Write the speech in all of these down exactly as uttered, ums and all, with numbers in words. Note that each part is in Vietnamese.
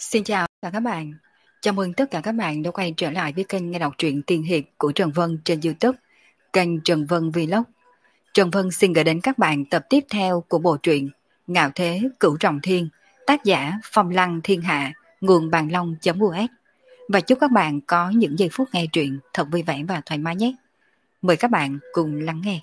Xin chào tất cả các bạn. Chào mừng tất cả các bạn đã quay trở lại với kênh nghe đọc truyện tiên hiệp của Trần Vân trên YouTube, kênh Trần Vân Vlog. Trần Vân xin gửi đến các bạn tập tiếp theo của bộ truyện Ngạo Thế Cửu Trọng Thiên, tác giả Phong Lăng Thiên Hạ, nguồn bàn long.us. Và chúc các bạn có những giây phút nghe truyện thật vui vẻ và thoải mái nhé. Mời các bạn cùng lắng nghe.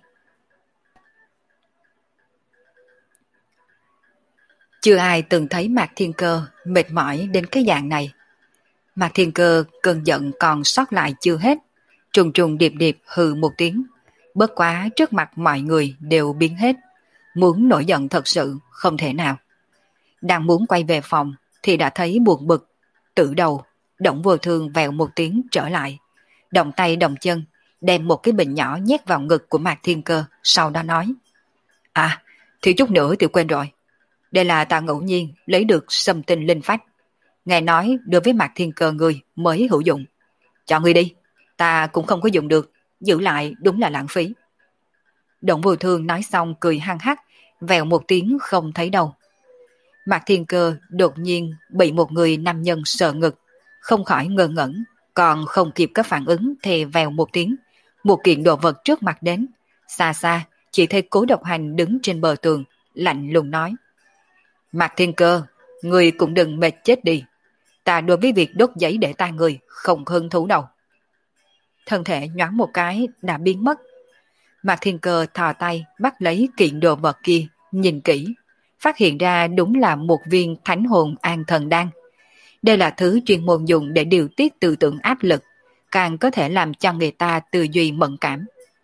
Chưa ai từng thấy Mạc Thiên Cơ mệt mỏi đến cái dạng này. Mạc Thiên Cơ cơn giận còn sót lại chưa hết, trùng trùng điệp điệp hừ một tiếng, bất quá trước mặt mọi người đều biến hết, muốn nổi giận thật sự không thể nào. Đang muốn quay về phòng thì đã thấy buồn bực, tự đầu, Động Vô Thương vèo một tiếng trở lại, động tay động chân, đem một cái bình nhỏ nhét vào ngực của Mạc Thiên Cơ, sau đó nói: À, thì chút nữa thì quên rồi. Đây là ta ngẫu nhiên lấy được sâm tinh linh phách. Nghe nói đối với Mạc Thiên Cơ ngươi mới hữu dụng. Cho ngươi đi, ta cũng không có dùng được, giữ lại đúng là lãng phí. Động Vô Thương nói xong cười hăng hắc, vèo một tiếng không thấy đâu. Mạc Thiên Cơ đột nhiên bị một người nam nhân sờ ngực, không khỏi ngơ ngẩn, còn không kịp có phản ứng thì vèo một tiếng, một kiện đồ vật trước mặt đến. Xa xa, chỉ thấy Cố Độc Hành đứng trên bờ tường, lạnh lùng nói: Mạc Thiên Cơ, ngươi cũng đừng mệt chết đi. Ta đối với việc đốt giấy để tai người không hứng thú đâu. Thân thể nhoáng một cái đã biến mất. Mạc Thiên Cơ thò tay bắt lấy kiện đồ vật kia, nhìn kỹ, phát hiện ra đúng là một viên thánh hồn an thần đan. Đây là thứ chuyên môn dùng để điều tiết tư tưởng áp lực, càng có thể làm cho người ta tư duy mẫn cảm.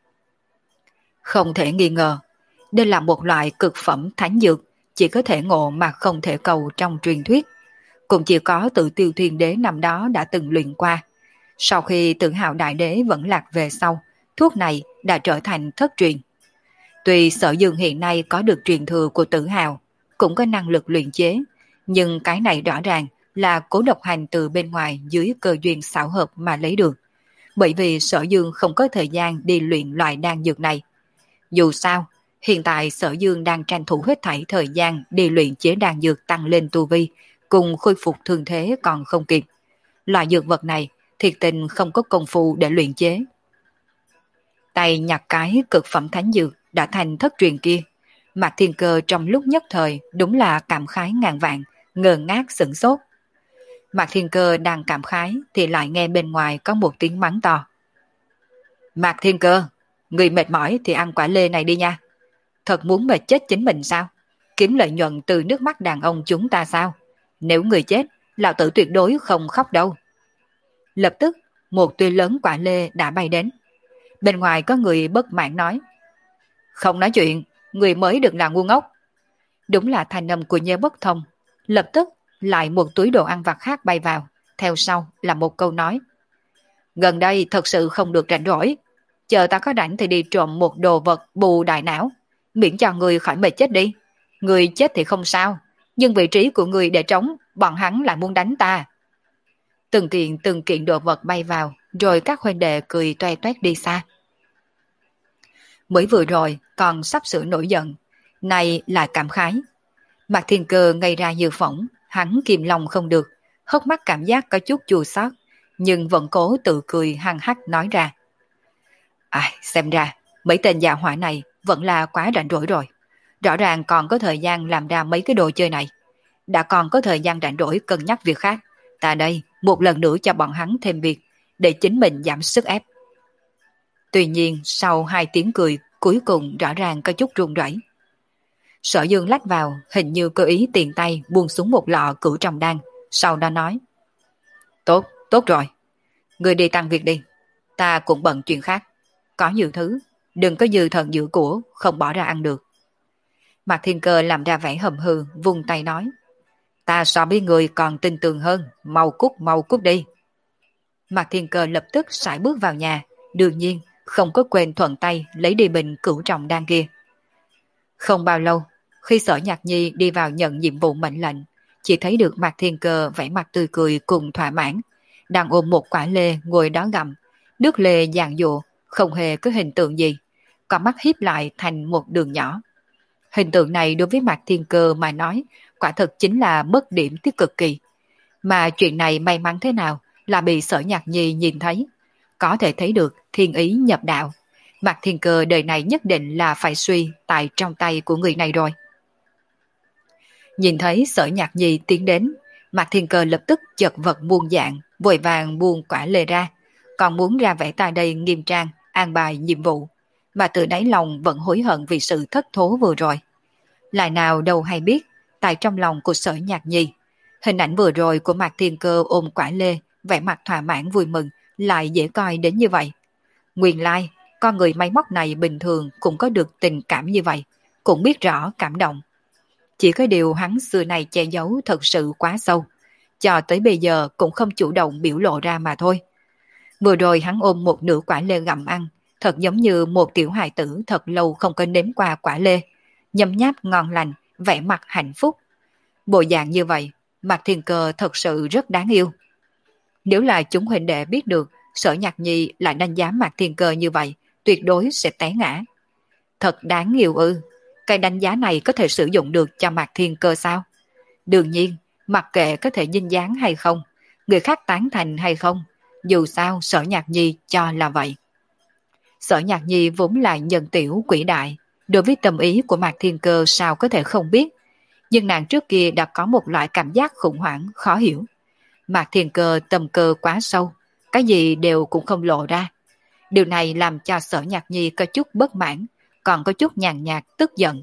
Không thể nghi ngờ, đây là một loại cực phẩm thánh dược, chỉ có thể ngộ mà không thể cầu trong truyền thuyết. Cũng chỉ có Tự Tiêu Thiên Đế năm đó đã từng luyện qua. Sau khi Tự Hào Đại Đế vẫn lạc về sau, thuốc này đã trở thành thất truyền. Tuy Sở Dương hiện nay có được truyền thừa của Tự Hào, cũng có năng lực luyện chế, nhưng cái này rõ ràng là Cố Độc Hành từ bên ngoài dưới cơ duyên xảo hợp mà lấy được. Bởi vì Sở Dương không có thời gian đi luyện loại đan dược này. Dù sao, hiện tại Sở Dương đang tranh thủ hết thảy thời gian đi luyện chế đan dược tăng lên tu vi, cùng khôi phục thương thế còn không kịp. Loại dược vật này thiệt tình không có công phu để luyện chế. Tay nhặt cái cực phẩm thánh dược đã thành thất truyền kia, Mạc Thiên Cơ trong lúc nhất thời đúng là cảm khái ngàn vạn, ngơ ngác sửng sốt. Mạc Thiên Cơ đang cảm khái thì lại nghe bên ngoài có một tiếng mắng to. Mạc Thiên Cơ, người mệt mỏi thì ăn quả lê này đi nha. Thật muốn mệt chết chính mình sao? Kiếm lợi nhuận từ nước mắt đàn ông chúng ta sao? Nếu người chết, lão tử tuyệt đối không khóc đâu. Lập tức, một tươi lớn quả lê đã bay đến. Bên ngoài có người bất mãn nói: Không nói chuyện, người mới được là ngu ngốc. Đúng là thanh âm của Nhê Bất Thông. Lập tức, lại một túi đồ ăn vặt khác bay vào. Theo sau là một câu nói: Gần đây thật sự không được rảnh rỗi. Chờ ta có rảnh thì đi trộm một đồ vật bù đại não, miễn cho người khỏi mệt chết đi. Người chết thì không sao, nhưng vị trí của người để trống, bọn hắn lại muốn đánh ta. Từng kiện từng kiện đồ vật bay vào, rồi các huynh đệ cười toe toét đi xa. Mới vừa rồi còn sắp sửa nổi giận, nay lại cảm khái. Mạc Thiên Cơ ngây ra như phỏng, hắn kìm lòng không được, hốc mắt cảm giác có chút chua xót, nhưng vẫn cố tự cười hăng hắc nói ra: À, xem ra mấy tên già hỏa này vẫn là quá rảnh rỗi rồi. Rõ ràng còn có thời gian làm ra mấy cái đồ chơi này. Đã còn có thời gian rảnh rỗi cân nhắc việc khác. Ta đây một lần nữa cho bọn hắn thêm việc, để chính mình giảm sức ép. Tuy nhiên sau hai tiếng cười, cuối cùng rõ ràng có chút run rẩy. Sở Dương lách vào, hình như cơ ý tiền tay buông xuống một lọ cửu tròng đan, sau đó nói: Tốt, tốt rồi. Người đi tăng việc đi. Ta cũng bận chuyện khác. Có nhiều thứ, đừng có dư thần giữ của, không bỏ ra ăn được. Mạc Thiên Cơ làm ra vẻ hầm hừ, vung tay nói: Ta so với người còn tin tưởng hơn, mau cút mau cút đi. Mạc Thiên Cơ lập tức sải bước vào nhà, đương nhiên không có quên thuận tay lấy đi bình cửu trọng đan kia. Không bao lâu, khi Sở Nhạc Nhi đi vào nhận nhiệm vụ mệnh lệnh, chỉ thấy được Mạc Thiên Cơ vẻ mặt tươi cười cùng thỏa mãn, đang ôm một quả lê ngồi đó gặm, nước lê dàn dụa, không hề có hình tượng gì, con mắt híp lại thành một đường nhỏ. Hình tượng này đối với Mạc Thiên Cơ mà nói, quả thật chính là mất điểm tiếc cực kỳ. Mà chuyện này may mắn thế nào là bị Sở Nhạc Nhi nhìn thấy. Có thể thấy được thiên ý nhập đạo. Mạc Thiên Cơ đời này nhất định là phải suy tại trong tay của người này rồi. Nhìn thấy Sở Nhạc Nhi tiến đến, Mạc Thiên Cơ lập tức chật vật muôn dạng, vội vàng buông quả lê ra, còn muốn ra vẻ tại đây nghiêm trang, an bài nhiệm vụ, mà từ đáy lòng vẫn hối hận vì sự thất thố vừa rồi. Lại nào đâu hay biết, tại trong lòng của Sở Nhạc Nhi, hình ảnh vừa rồi của Mạc Thiên Cơ ôm quả lê, vẻ mặt thỏa mãn vui mừng, lại dễ coi đến như vậy. Nguyên lai, con người máy móc này bình thường cũng có được tình cảm như vậy, cũng biết rõ cảm động. Chỉ có điều hắn xưa này che giấu thật sự quá sâu, cho tới bây giờ cũng không chủ động biểu lộ ra mà thôi. Vừa rồi hắn ôm một nửa quả lê gặm ăn, thật giống như một tiểu hài tử thật lâu không có nếm qua quả lê, nhấm nháp ngon lành, vẻ mặt hạnh phúc. Bộ dạng như vậy, Mạc Thiên Cơ thật sự rất đáng yêu. Nếu là chúng huynh đệ biết được Sở Nhạc Nhi lại đánh giá Mạc Thiên Cơ như vậy, tuyệt đối sẽ té ngã. Thật đáng yêu ư, cái đánh giá này có thể sử dụng được cho Mạc Thiên Cơ sao? Đương nhiên, mặc kệ có thể dinh dáng hay không, người khác tán thành hay không, dù sao Sở Nhạc Nhi cho là vậy. Sở Nhạc Nhi vốn là nhân tiểu quỷ đại, đối với tâm ý của Mạc Thiên Cơ sao có thể không biết, nhưng nàng trước kia đã có một loại cảm giác khủng hoảng, khó hiểu. Mạc Thiên Cơ tâm cơ quá sâu, cái gì đều cũng không lộ ra. Điều này làm cho Sở Nhạc Nhi có chút bất mãn, còn có chút nhàn nhạt tức giận.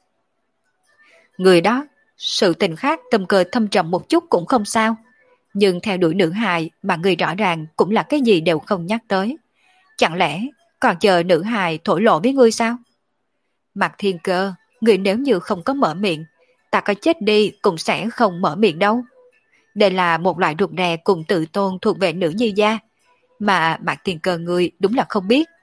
Người đó, sự tình khác tâm cơ thâm trầm một chút cũng không sao, nhưng theo đuổi nữ hài mà người rõ ràng cũng là cái gì đều không nhắc tới. Chẳng lẽ còn chờ nữ hài thổ lộ với ngươi sao? Mạc Thiên Cơ, người nếu như không có mở miệng, ta có chết đi cũng sẽ không mở miệng đâu. Đây là một loại rụt rè cùng tự tôn thuộc về nữ nhi gia, mà Mạc Thiên Cơ ngươi đúng là không biết.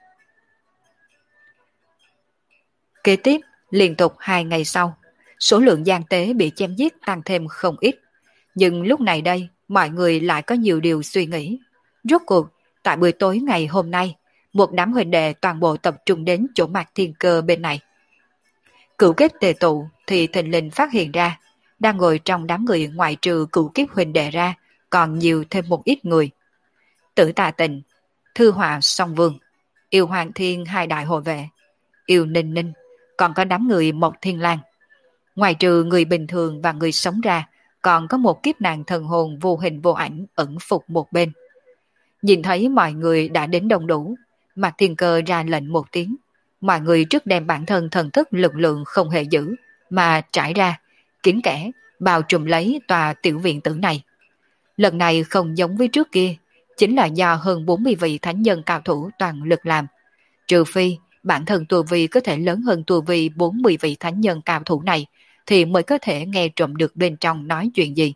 Kế tiếp, liên tục hai ngày sau, số lượng gian tế bị chém giết tăng thêm không ít. Nhưng lúc này đây, mọi người lại có nhiều điều suy nghĩ. Rốt cuộc, tại buổi tối ngày hôm nay, một đám huynh đệ toàn bộ tập trung đến chỗ Mạc Thiên Cơ bên này. Cửu kiếp tề tụ thì thình lình phát hiện ra, đang ngồi trong đám người ngoại trừ cửu kiếp huynh đệ ra, còn nhiều thêm một ít người. Tử Tà Tình, Thư Họa Song Vương, Yêu Hoàng Thiên hai đại hộ vệ, Yêu Ninh Ninh, còn có đám người Mộc Thiên Lang. Ngoài trừ người bình thường và người sống ra, còn có một kiếp nạn thần hồn vô hình vô ảnh ẩn phục một bên. Nhìn thấy mọi người đã đến đông đủ, Mạc Thiên Cơ ra lệnh một tiếng. Mọi người trước đem bản thân thần thức lực lượng không hề giữ, mà trải ra, kín kẽ, bao trùm lấy tòa tiểu viện tử này. Lần này không giống với trước kia, chính là do hơn bốn mươi vị thánh nhân cao thủ toàn lực làm. Trừ phi, bản thân tu vi có thể lớn hơn tu vi bốn mươi vị thánh nhân cao thủ này, thì mới có thể nghe trộm được bên trong nói chuyện gì.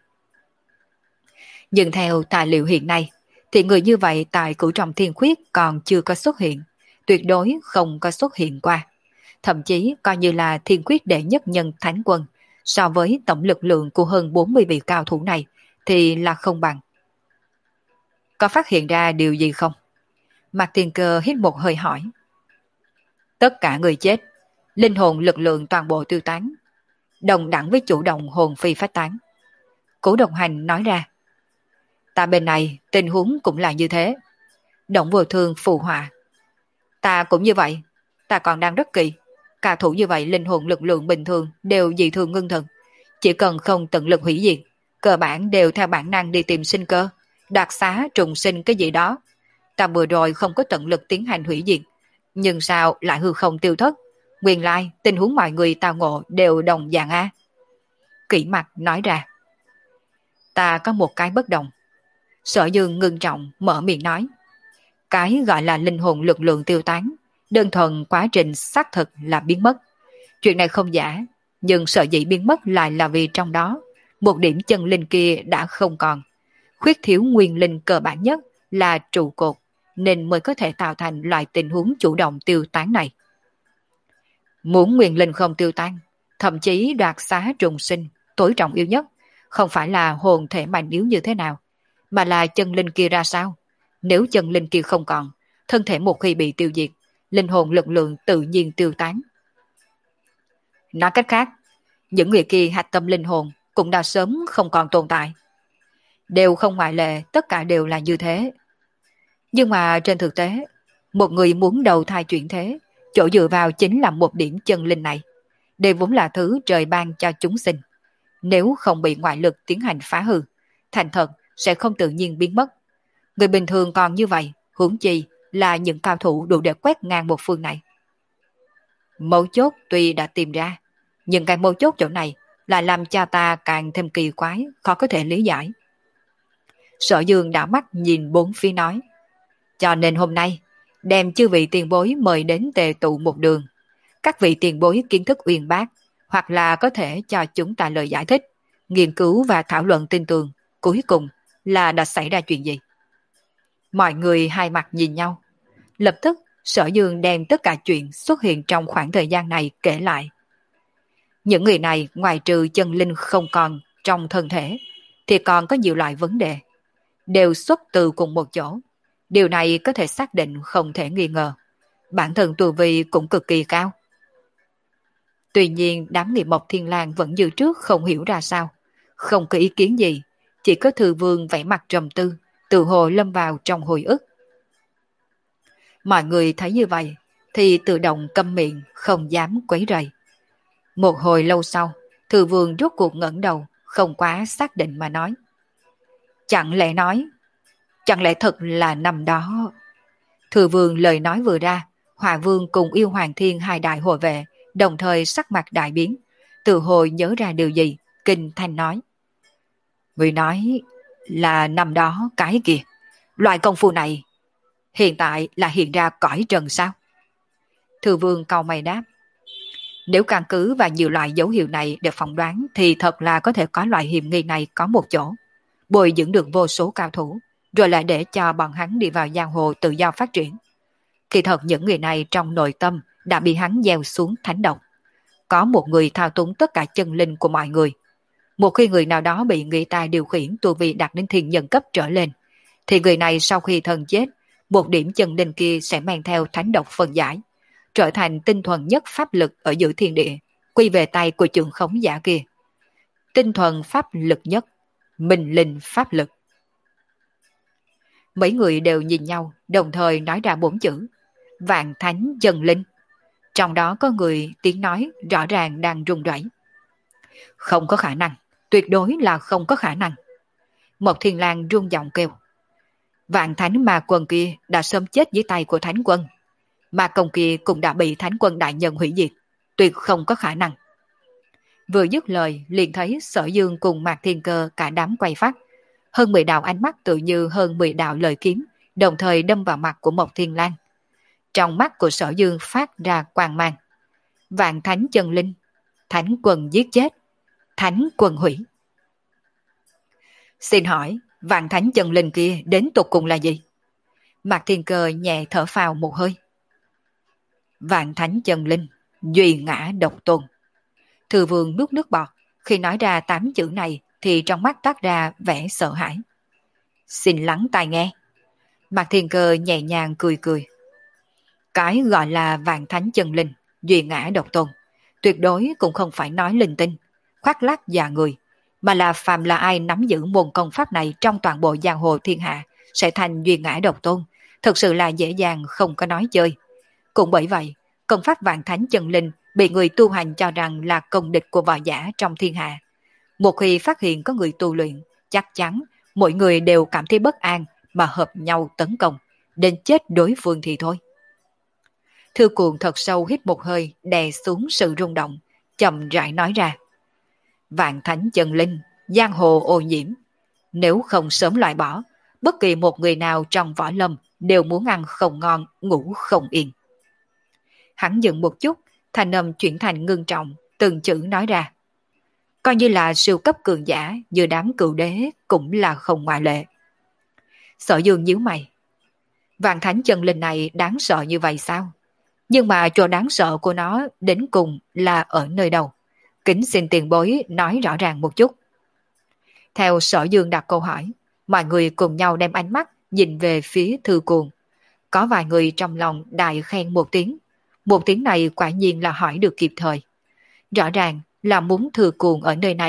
Nhưng theo tài liệu hiện nay, thì người như vậy tại Cửu Trọng Thiên Khuyết còn chưa có xuất hiện, tuyệt đối không có xuất hiện qua. Thậm chí coi như là Thiên Khuyết đệ nhất nhân thánh quân, so với tổng lực lượng của hơn bốn mươi vị cao thủ này, thì là không bằng. Có phát hiện ra điều gì không? Mạc Thiên Cơ hít một hơi hỏi. Tất cả người chết, linh hồn lực lượng toàn bộ tiêu tán, đồng đẳng với chủ động hồn phi phách tán. Cố Độc Hành nói ra. Ta bên này tình huống cũng là như thế. Động Vô Thương phù họa. Ta cũng như vậy, ta còn đang rất kỳ. Cả thủ như vậy linh hồn lực lượng bình thường đều dị thường ngưng thần. Chỉ cần không tận lực hủy diệt, cơ bản đều theo bản năng đi tìm sinh cơ, đoạt xá trùng sinh cái gì đó. Ta vừa rồi không có tận lực tiến hành hủy diệt, nhưng sao lại hư không tiêu thất? Nguyên lai tình huống mọi người tao ngộ đều đồng dạng a. Kỷ Mặc nói ra. Ta có một cái bất đồng. Sở Dương ngưng trọng mở miệng nói. Cái gọi là linh hồn lực lượng tiêu tán, đơn thuần quá trình xác thực là biến mất. Chuyện này không giả, nhưng sở dĩ biến mất lại là vì trong đó, một điểm chân linh kia đã không còn. Khuyết thiếu nguyên linh cơ bản nhất là trụ cột, nên mới có thể tạo thành loại tình huống chủ động tiêu tán này. Muốn nguyên linh không tiêu tan, thậm chí đoạt xá trùng sinh, tối trọng yếu nhất, không phải là hồn thể mạnh yếu như thế nào, mà là chân linh kia ra sao. Nếu chân linh kia không còn, thân thể một khi bị tiêu diệt, linh hồn lực lượng tự nhiên tiêu tán. Nói cách khác, những người kia hạch tâm linh hồn cũng đã sớm không còn tồn tại. Đều không ngoại lệ, tất cả đều là như thế. Nhưng mà trên thực tế, một người muốn đầu thai chuyển thế, chỗ dựa vào chính là một điểm chân linh này. Đây vốn là thứ trời ban cho chúng sinh. Nếu không bị ngoại lực tiến hành phá hư, thành thật sẽ không tự nhiên biến mất. Người bình thường còn như vậy, huống chi là những cao thủ đủ để quét ngang một phương này. Mấu chốt tuy đã tìm ra, nhưng cái mấu chốt chỗ này là làm cha ta càng thêm kỳ quái, khó có thể lý giải. Sở Dương đã mắt nhìn bốn phía nói. Cho nên hôm nay, đem chư vị tiền bối mời đến tề tụ một đường. Các vị tiền bối kiến thức uyên bác, hoặc là có thể cho chúng ta lời giải thích, nghiên cứu và thảo luận tin tường. Cuối cùng là đã xảy ra chuyện gì? Mọi người hai mặt nhìn nhau. Lập tức, Sở Dương đem tất cả chuyện xuất hiện trong khoảng thời gian này kể lại. Những người này ngoài trừ chân linh không còn trong thân thể, thì còn có nhiều loại vấn đề. Đều xuất từ cùng một chỗ. Điều này có thể xác định không thể nghi ngờ. Bản thân tu vi cũng cực kỳ cao. Tuy nhiên đám người Mộc Thiên Lang vẫn như trước không hiểu ra sao. Không có ý kiến gì. Chỉ có Thư Vương vẻ mặt trầm tư, tự hồ lâm vào trong hồi ức. Mọi người thấy như vậy thì tự động câm miệng, không dám quấy rầy. Một hồi lâu sau, Thư Vương rốt cuộc ngẩng đầu, không quá xác định mà nói. Chẳng lẽ nói, chẳng lẽ thật là năm đó. Thư Vương lời nói vừa ra, Hòa Vương cùng Yêu Hoàng Thiên hai đại hộ vệ, đồng thời sắc mặt đại biến, tự hồi nhớ ra điều gì, kinh thanh nói. Người nói là năm đó cái kìa, loại công phu này hiện tại là hiện ra cõi trần sao? Thư Vương cau mày đáp. Nếu căn cứ và nhiều loại dấu hiệu này để phỏng đoán thì thật là có thể có loại hiểm nghi này có một chỗ. Bồi dưỡng được vô số cao thủ, rồi lại để cho bọn hắn đi vào giang hồ tự do phát triển. Kỳ thật những người này trong nội tâm đã bị hắn gieo xuống thánh độc. Có một người thao túng tất cả chân linh của mọi người. Một khi người nào đó bị người ta điều khiển tu vi đạt đến thiên nhân cấp trở lên, thì người này sau khi thân chết, một điểm chân linh kia sẽ mang theo thánh độc phân giải, trở thành tinh thuần nhất pháp lực ở giữa thiên địa, quy về tay của trưởng khống giả kia. Tinh thuần pháp lực nhất, minh linh pháp lực. Mấy người đều nhìn nhau, đồng thời nói ra bốn chữ. Vạn thánh chân linh. Trong đó có người tiếng nói rõ ràng đang run rẩy. Không có khả năng, tuyệt đối là không có khả năng. Mộc Thiên Lang run giọng kêu. Vạn thánh ma quân kia đã sớm chết dưới tay của thánh quân. Ma công kia cũng đã bị thánh quân đại nhân hủy diệt. Tuyệt không có khả năng. Vừa dứt lời liền thấy Sở Dương cùng Mạc Thiên Cơ cả đám quay phát. Hơn mười đạo ánh mắt tự như hơn mười đạo lời kiếm, đồng thời đâm vào mặt của Mộc Thiên Lang. Trong mắt của Sở Dương phát ra quang mang. Vạn thánh chân linh, thánh quân giết chết, thánh quân hủy. Xin hỏi, vạn thánh chân linh kia đến tột cùng là gì? Mạc Thiên Cơ nhẹ thở phào một hơi. Vạn thánh chân linh, duy ngã độc tôn. Thư Vương nuốt nước bọt, khi nói ra tám chữ này thì trong mắt toát ra vẻ sợ hãi. Xin lắng tai nghe. Mạc Thiên Cơ nhẹ nhàng cười cười. Cái gọi là vạn thánh chân linh, duy ngã độc tôn, tuyệt đối cũng không phải nói linh tinh, khoác lác già người, mà là phàm là ai nắm giữ môn công pháp này trong toàn bộ giang hồ thiên hạ sẽ thành duy ngã độc tôn, thực sự là dễ dàng không có nói chơi. Cũng bởi vậy, công pháp vạn thánh chân linh bị người tu hành cho rằng là công địch của võ giả trong thiên hạ. Một khi phát hiện có người tu luyện, chắc chắn mỗi người đều cảm thấy bất an mà hợp nhau tấn công, đến chết đối phương thì thôi. Thư Cuồng thật sâu hít một hơi, đè xuống sự rung động, chậm rãi nói ra. Vạn thánh chân linh, giang hồ ô nhiễm. Nếu không sớm loại bỏ, bất kỳ một người nào trong võ lâm đều muốn ăn không ngon, ngủ không yên. Hắn dừng một chút, thanh âm chuyển thành ngưng trọng, từng chữ nói ra. Coi như là siêu cấp cường giả như đám cựu đế cũng là không ngoại lệ. Sở Dương nhíu mày. Vạn thánh chân linh này đáng sợ như vậy sao? Nhưng mà chỗ đáng sợ của nó đến cùng là ở nơi đâu? Kính xin tiền bối nói rõ ràng một chút. Theo Sở Dương đặt câu hỏi, mọi người cùng nhau đem ánh mắt nhìn về phía Thư Cuồng. Có vài người trong lòng đại khen một tiếng. Một tiếng này quả nhiên là hỏi được kịp thời. Rõ ràng là muốn Thư Cuồng ở nơi này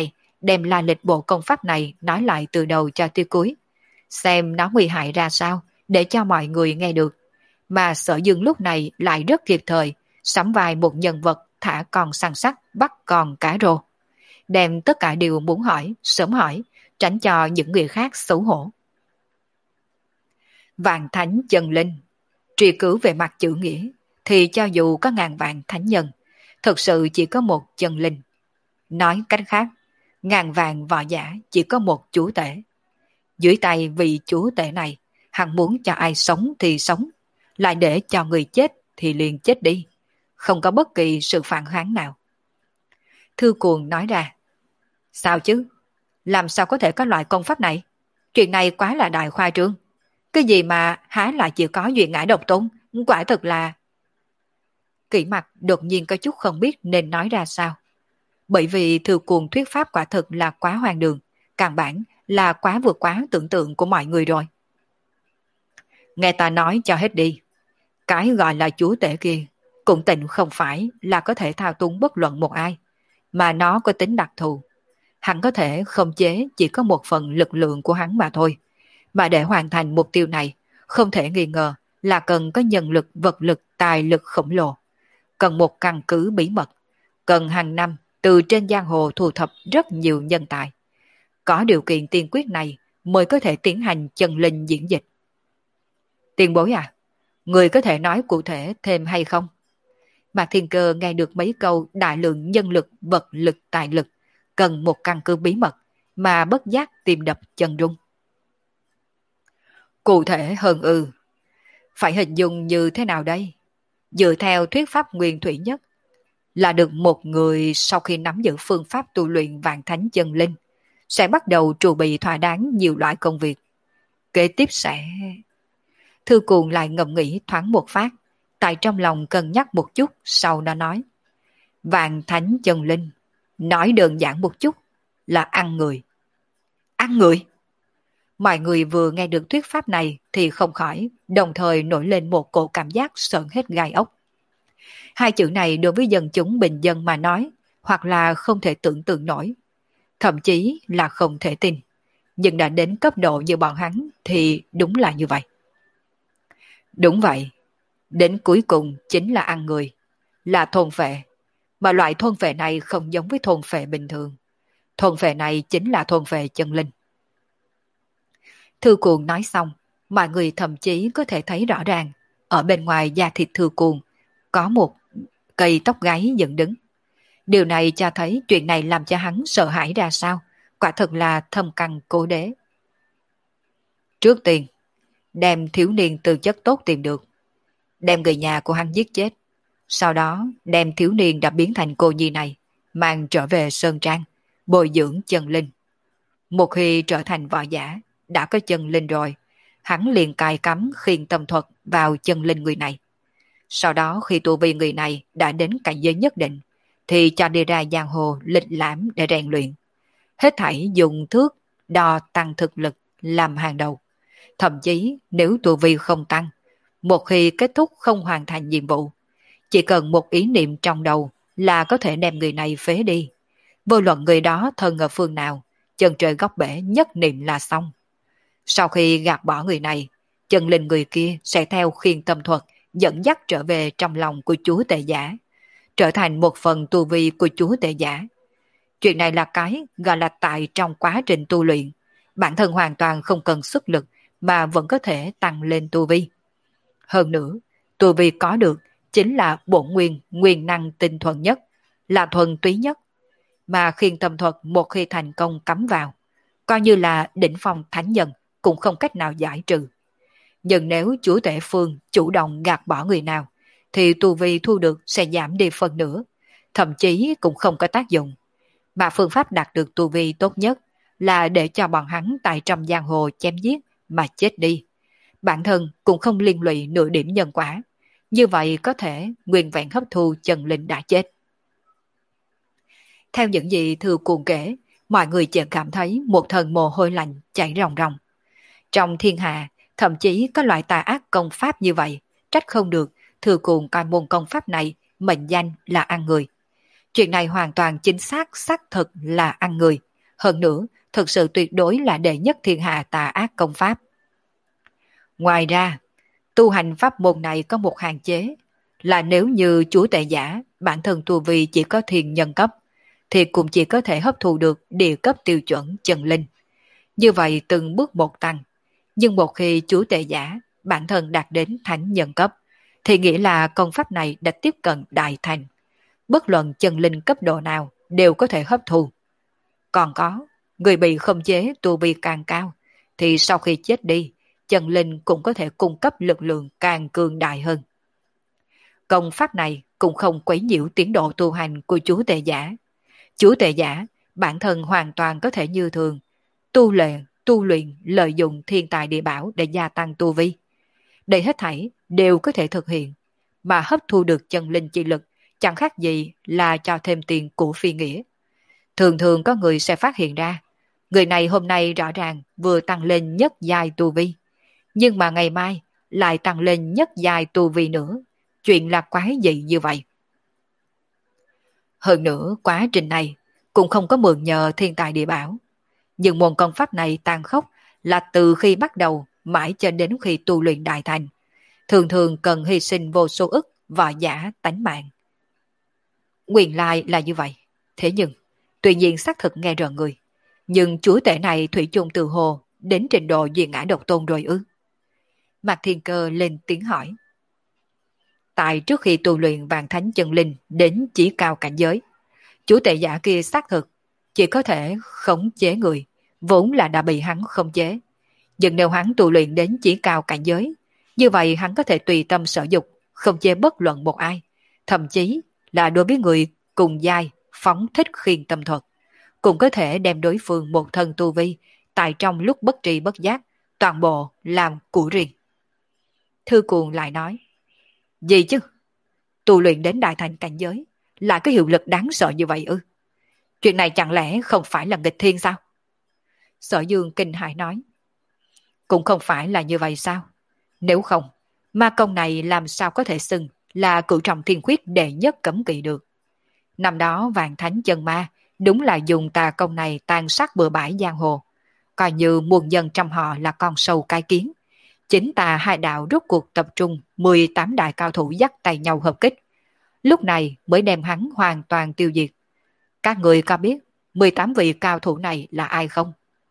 đem la lịch bộ công pháp này nói lại từ đầu cho tới cuối, xem nó nguy hại ra sao để cho mọi người nghe được. Mà Sở Dương lúc này lại rất kịp thời, sắm vai một nhân vật thả con săn sắt bắt con cá rô, đem tất cả điều muốn hỏi, sớm hỏi, tránh cho những người khác xấu hổ. Vạn thánh chân linh, truy cứu về mặt chữ nghĩa, thì cho dù có ngàn vạn thánh nhân, thực sự chỉ có một chân linh. Nói cách khác, ngàn vạn võ giả chỉ có một chúa tể. Dưới tay vị chúa tể này, hắn muốn cho ai sống thì sống, lại để cho người chết thì liền chết đi, không có bất kỳ sự phản kháng nào. Thư Cuồng nói ra, sao chứ? Làm sao có thể có loại công pháp này? Chuyện này quá là đại khoa trương. Cái gì mà há lại chỉ có duyên ngải độc tôn, quả thực là... Kỷ Mặc đột nhiên có chút không biết nên nói ra sao. Bởi vì Thư Cuồng thuyết pháp quả thực là quá hoang đường, căn bản là quá vượt quá tưởng tượng của mọi người rồi. Nghe ta nói cho hết đi. Cái gọi là chúa tể kia cũng tịnh không phải là có thể thao túng bất luận một ai, mà nó có tính đặc thù. Hắn có thể khống chế chỉ có một phần lực lượng của hắn mà thôi. Mà để hoàn thành mục tiêu này, không thể nghi ngờ là cần có nhân lực, vật lực, tài lực khổng lồ. Cần một căn cứ bí mật. Cần hàng năm từ trên giang hồ thu thập rất nhiều nhân tài. Có điều kiện tiên quyết này mới có thể tiến hành chân linh diễn dịch. Tiền bối à, người có thể nói cụ thể thêm hay không? Mạc Thiên Cơ nghe được mấy câu đại lượng nhân lực, vật lực, tài lực, cần một căn cứ bí mật, mà bất giác tìm đập chân rung. Cụ thể hơn ư, phải hình dung như thế nào đây? Dựa theo thuyết pháp nguyên thủy nhất, là được một người sau khi nắm giữ phương pháp tu luyện vạn thánh chân linh, sẽ bắt đầu chuẩn bị thỏa đáng nhiều loại công việc. Kế tiếp sẽ... Thư Cuồng lại ngẫm nghĩ thoáng một phát, tại trong lòng cân nhắc một chút, sau đó nói. Vạn thánh chân linh, nói đơn giản một chút, là ăn người. Ăn người? Mọi người vừa nghe được thuyết pháp này thì không khỏi, đồng thời nổi lên một cổ cảm giác sợn hết gai ốc. Hai chữ này đối với dân chúng bình dân mà nói, hoặc là không thể tưởng tượng nổi, thậm chí là không thể tin. Nhưng đã đến cấp độ như bọn hắn thì đúng là như vậy. Đúng vậy, đến cuối cùng chính là ăn người, là thôn phệ. Mà loại thôn phệ này không giống với thôn phệ bình thường. Thôn phệ này chính là thôn phệ chân linh. Thư Cuồng nói xong, mọi người thậm chí có thể thấy rõ ràng, ở bên ngoài da thịt Thư Cuồng có một cây tóc gáy dựng đứng. Điều này cho thấy chuyện này làm cho hắn sợ hãi ra sao, quả thật là thâm căn cố đế. Trước tiên, đem thiếu niên tư chất tốt tìm được, đem người nhà của hắn giết chết, sau đó đem thiếu niên đã biến thành cô nhi này, mang trở về Sơn Trang, bồi dưỡng chân linh. Một khi trở thành võ giả, đã có chân linh rồi, hắn liền cài cắm khiên tâm thuật vào chân linh người này. Sau đó khi tu vi người này đã đến cảnh giới nhất định, thì cho đi ra giang hồ lịch lãm để rèn luyện. Hết thảy dùng thước, đo tăng thực lực làm hàng đầu. Thậm chí nếu tu vi không tăng, một khi kết thúc không hoàn thành nhiệm vụ, chỉ cần một ý niệm trong đầu là có thể đem người này phế đi. Vô luận người đó thân ở phương nào, chân trời góc bể nhất niệm là xong. Sau khi gạt bỏ người này, chân linh người kia sẽ theo khiên tâm thuật dẫn dắt trở về trong lòng của chúa tể giả, trở thành một phần tu vi của chúa tể giả. Chuyện này là cái gọi là tại trong quá trình tu luyện, bản thân hoàn toàn không cần sức lực mà vẫn có thể tăng lên tu vi. Hơn nữa, tu vi có được chính là bổn nguyên, nguyên năng tinh thuần nhất, là thuần túy nhất. Mà khiên tâm thuật một khi thành công cắm vào, coi như là đỉnh phong thánh nhân cũng không cách nào giải trừ. Nhưng nếu chúa tể phương chủ động gạt bỏ người nào, thì tu vi thu được sẽ giảm đi phần nữa, thậm chí cũng không có tác dụng. Mà phương pháp đạt được tu vi tốt nhất là để cho bọn hắn tại trong giang hồ chém giết mà chết đi. Bản thân cũng không liên lụy nửa điểm nhân quả. Như vậy có thể nguyên vẹn hấp thu chân linh đã chết. Theo những gì Thư Cuồng kể, mọi người chỉ cảm thấy một thân mồ hôi lạnh chảy ròng ròng. Trong thiên hạ, thậm chí có loại tà ác công pháp như vậy, trách không được Thư Cuồng coi môn công pháp này mệnh danh là ăn người. Chuyện này hoàn toàn chính xác xác thực là ăn người, hơn nữa thực sự tuyệt đối là đệ nhất thiên hạ tà ác công pháp. Ngoài ra, tu hành pháp môn này có một hạn chế, là nếu như chúa tể giả bản thân tu vi chỉ có thiền nhân cấp, thì cũng chỉ có thể hấp thu được địa cấp tiêu chuẩn chân linh. Như vậy từng bước một tăng, nhưng một khi chúa tể giả bản thân đạt đến thánh nhân cấp, thì nghĩa là công pháp này đã tiếp cận đại thành. Bất luận chân linh cấp độ nào đều có thể hấp thu. Còn có, người bị khống chế tu vi càng cao, thì sau khi chết đi, chân linh cũng có thể cung cấp lực lượng càng cường đại hơn. Công pháp này cũng không quấy nhiễu tiến độ tu hành của chú tể giả. Chú tể giả bản thân hoàn toàn có thể như thường, tu luyện, tu luyện lợi dụng thiên tài địa bảo để gia tăng tu vi. Đây hết thảy đều có thể thực hiện, mà hấp thu được chân linh chi lực chẳng khác gì là cho thêm tiền của phi nghĩa. Thường thường có người sẽ phát hiện ra, người này hôm nay rõ ràng vừa tăng lên nhất giai tu vi, nhưng mà ngày mai lại tăng lên nhất giai tu vi nữa. Chuyện là quái dị như vậy. Hơn nữa quá trình này cũng không có mượn nhờ thiên tài địa bảo. Nhưng môn công pháp này tàn khốc là từ khi bắt đầu mãi cho đến khi tu luyện đại thành. Thường thường cần hy sinh vô số ức võ giả tánh mạng. Nguyên lai là như vậy. Thế nhưng, tuy nhiên xác thực nghe rợn người. Nhưng chúa tể này thủy chung từ hồ đến trình độ duyên ngã độc tôn rồi ư? Mạc Thiên Cơ lên tiếng hỏi. Tại trước khi tu luyện vạn thánh chân linh đến chỉ cao cảnh giới, chủ tể giả kia xác thực chỉ có thể khống chế người, vốn là đã bị hắn khống chế. Nhưng nếu hắn tu luyện đến chỉ cao cảnh giới, như vậy hắn có thể tùy tâm sở dục, không chế bất luận một ai, thậm chí là đối với người cùng giai phóng thích khiên tâm thuật, cũng có thể đem đối phương một thân tu vi, tại trong lúc bất tri bất giác, toàn bộ làm của riêng. Thư Cuồng lại nói, gì chứ? Tu luyện đến đại thành cảnh giới là cái hiệu lực đáng sợ như vậy ư? Chuyện này chẳng lẽ không phải là nghịch thiên sao? Sở Dương kinh hãi nói, cũng không phải là như vậy sao? Nếu không, ma công này làm sao có thể xưng là cửu trọng thiên khuyết đệ nhất cấm kỵ được? Năm đó vạn thánh chân ma đúng là dùng tà công này tàn sát bừa bãi giang hồ, coi như muôn dân trong họ là con sâu cái kiến. Chính tà hai đạo rút cuộc tập trung mười tám đại cao thủ dắt tay nhau hợp kích, lúc này mới đem hắn hoàn toàn tiêu diệt. Các người có biết mười tám vị cao thủ này là ai không?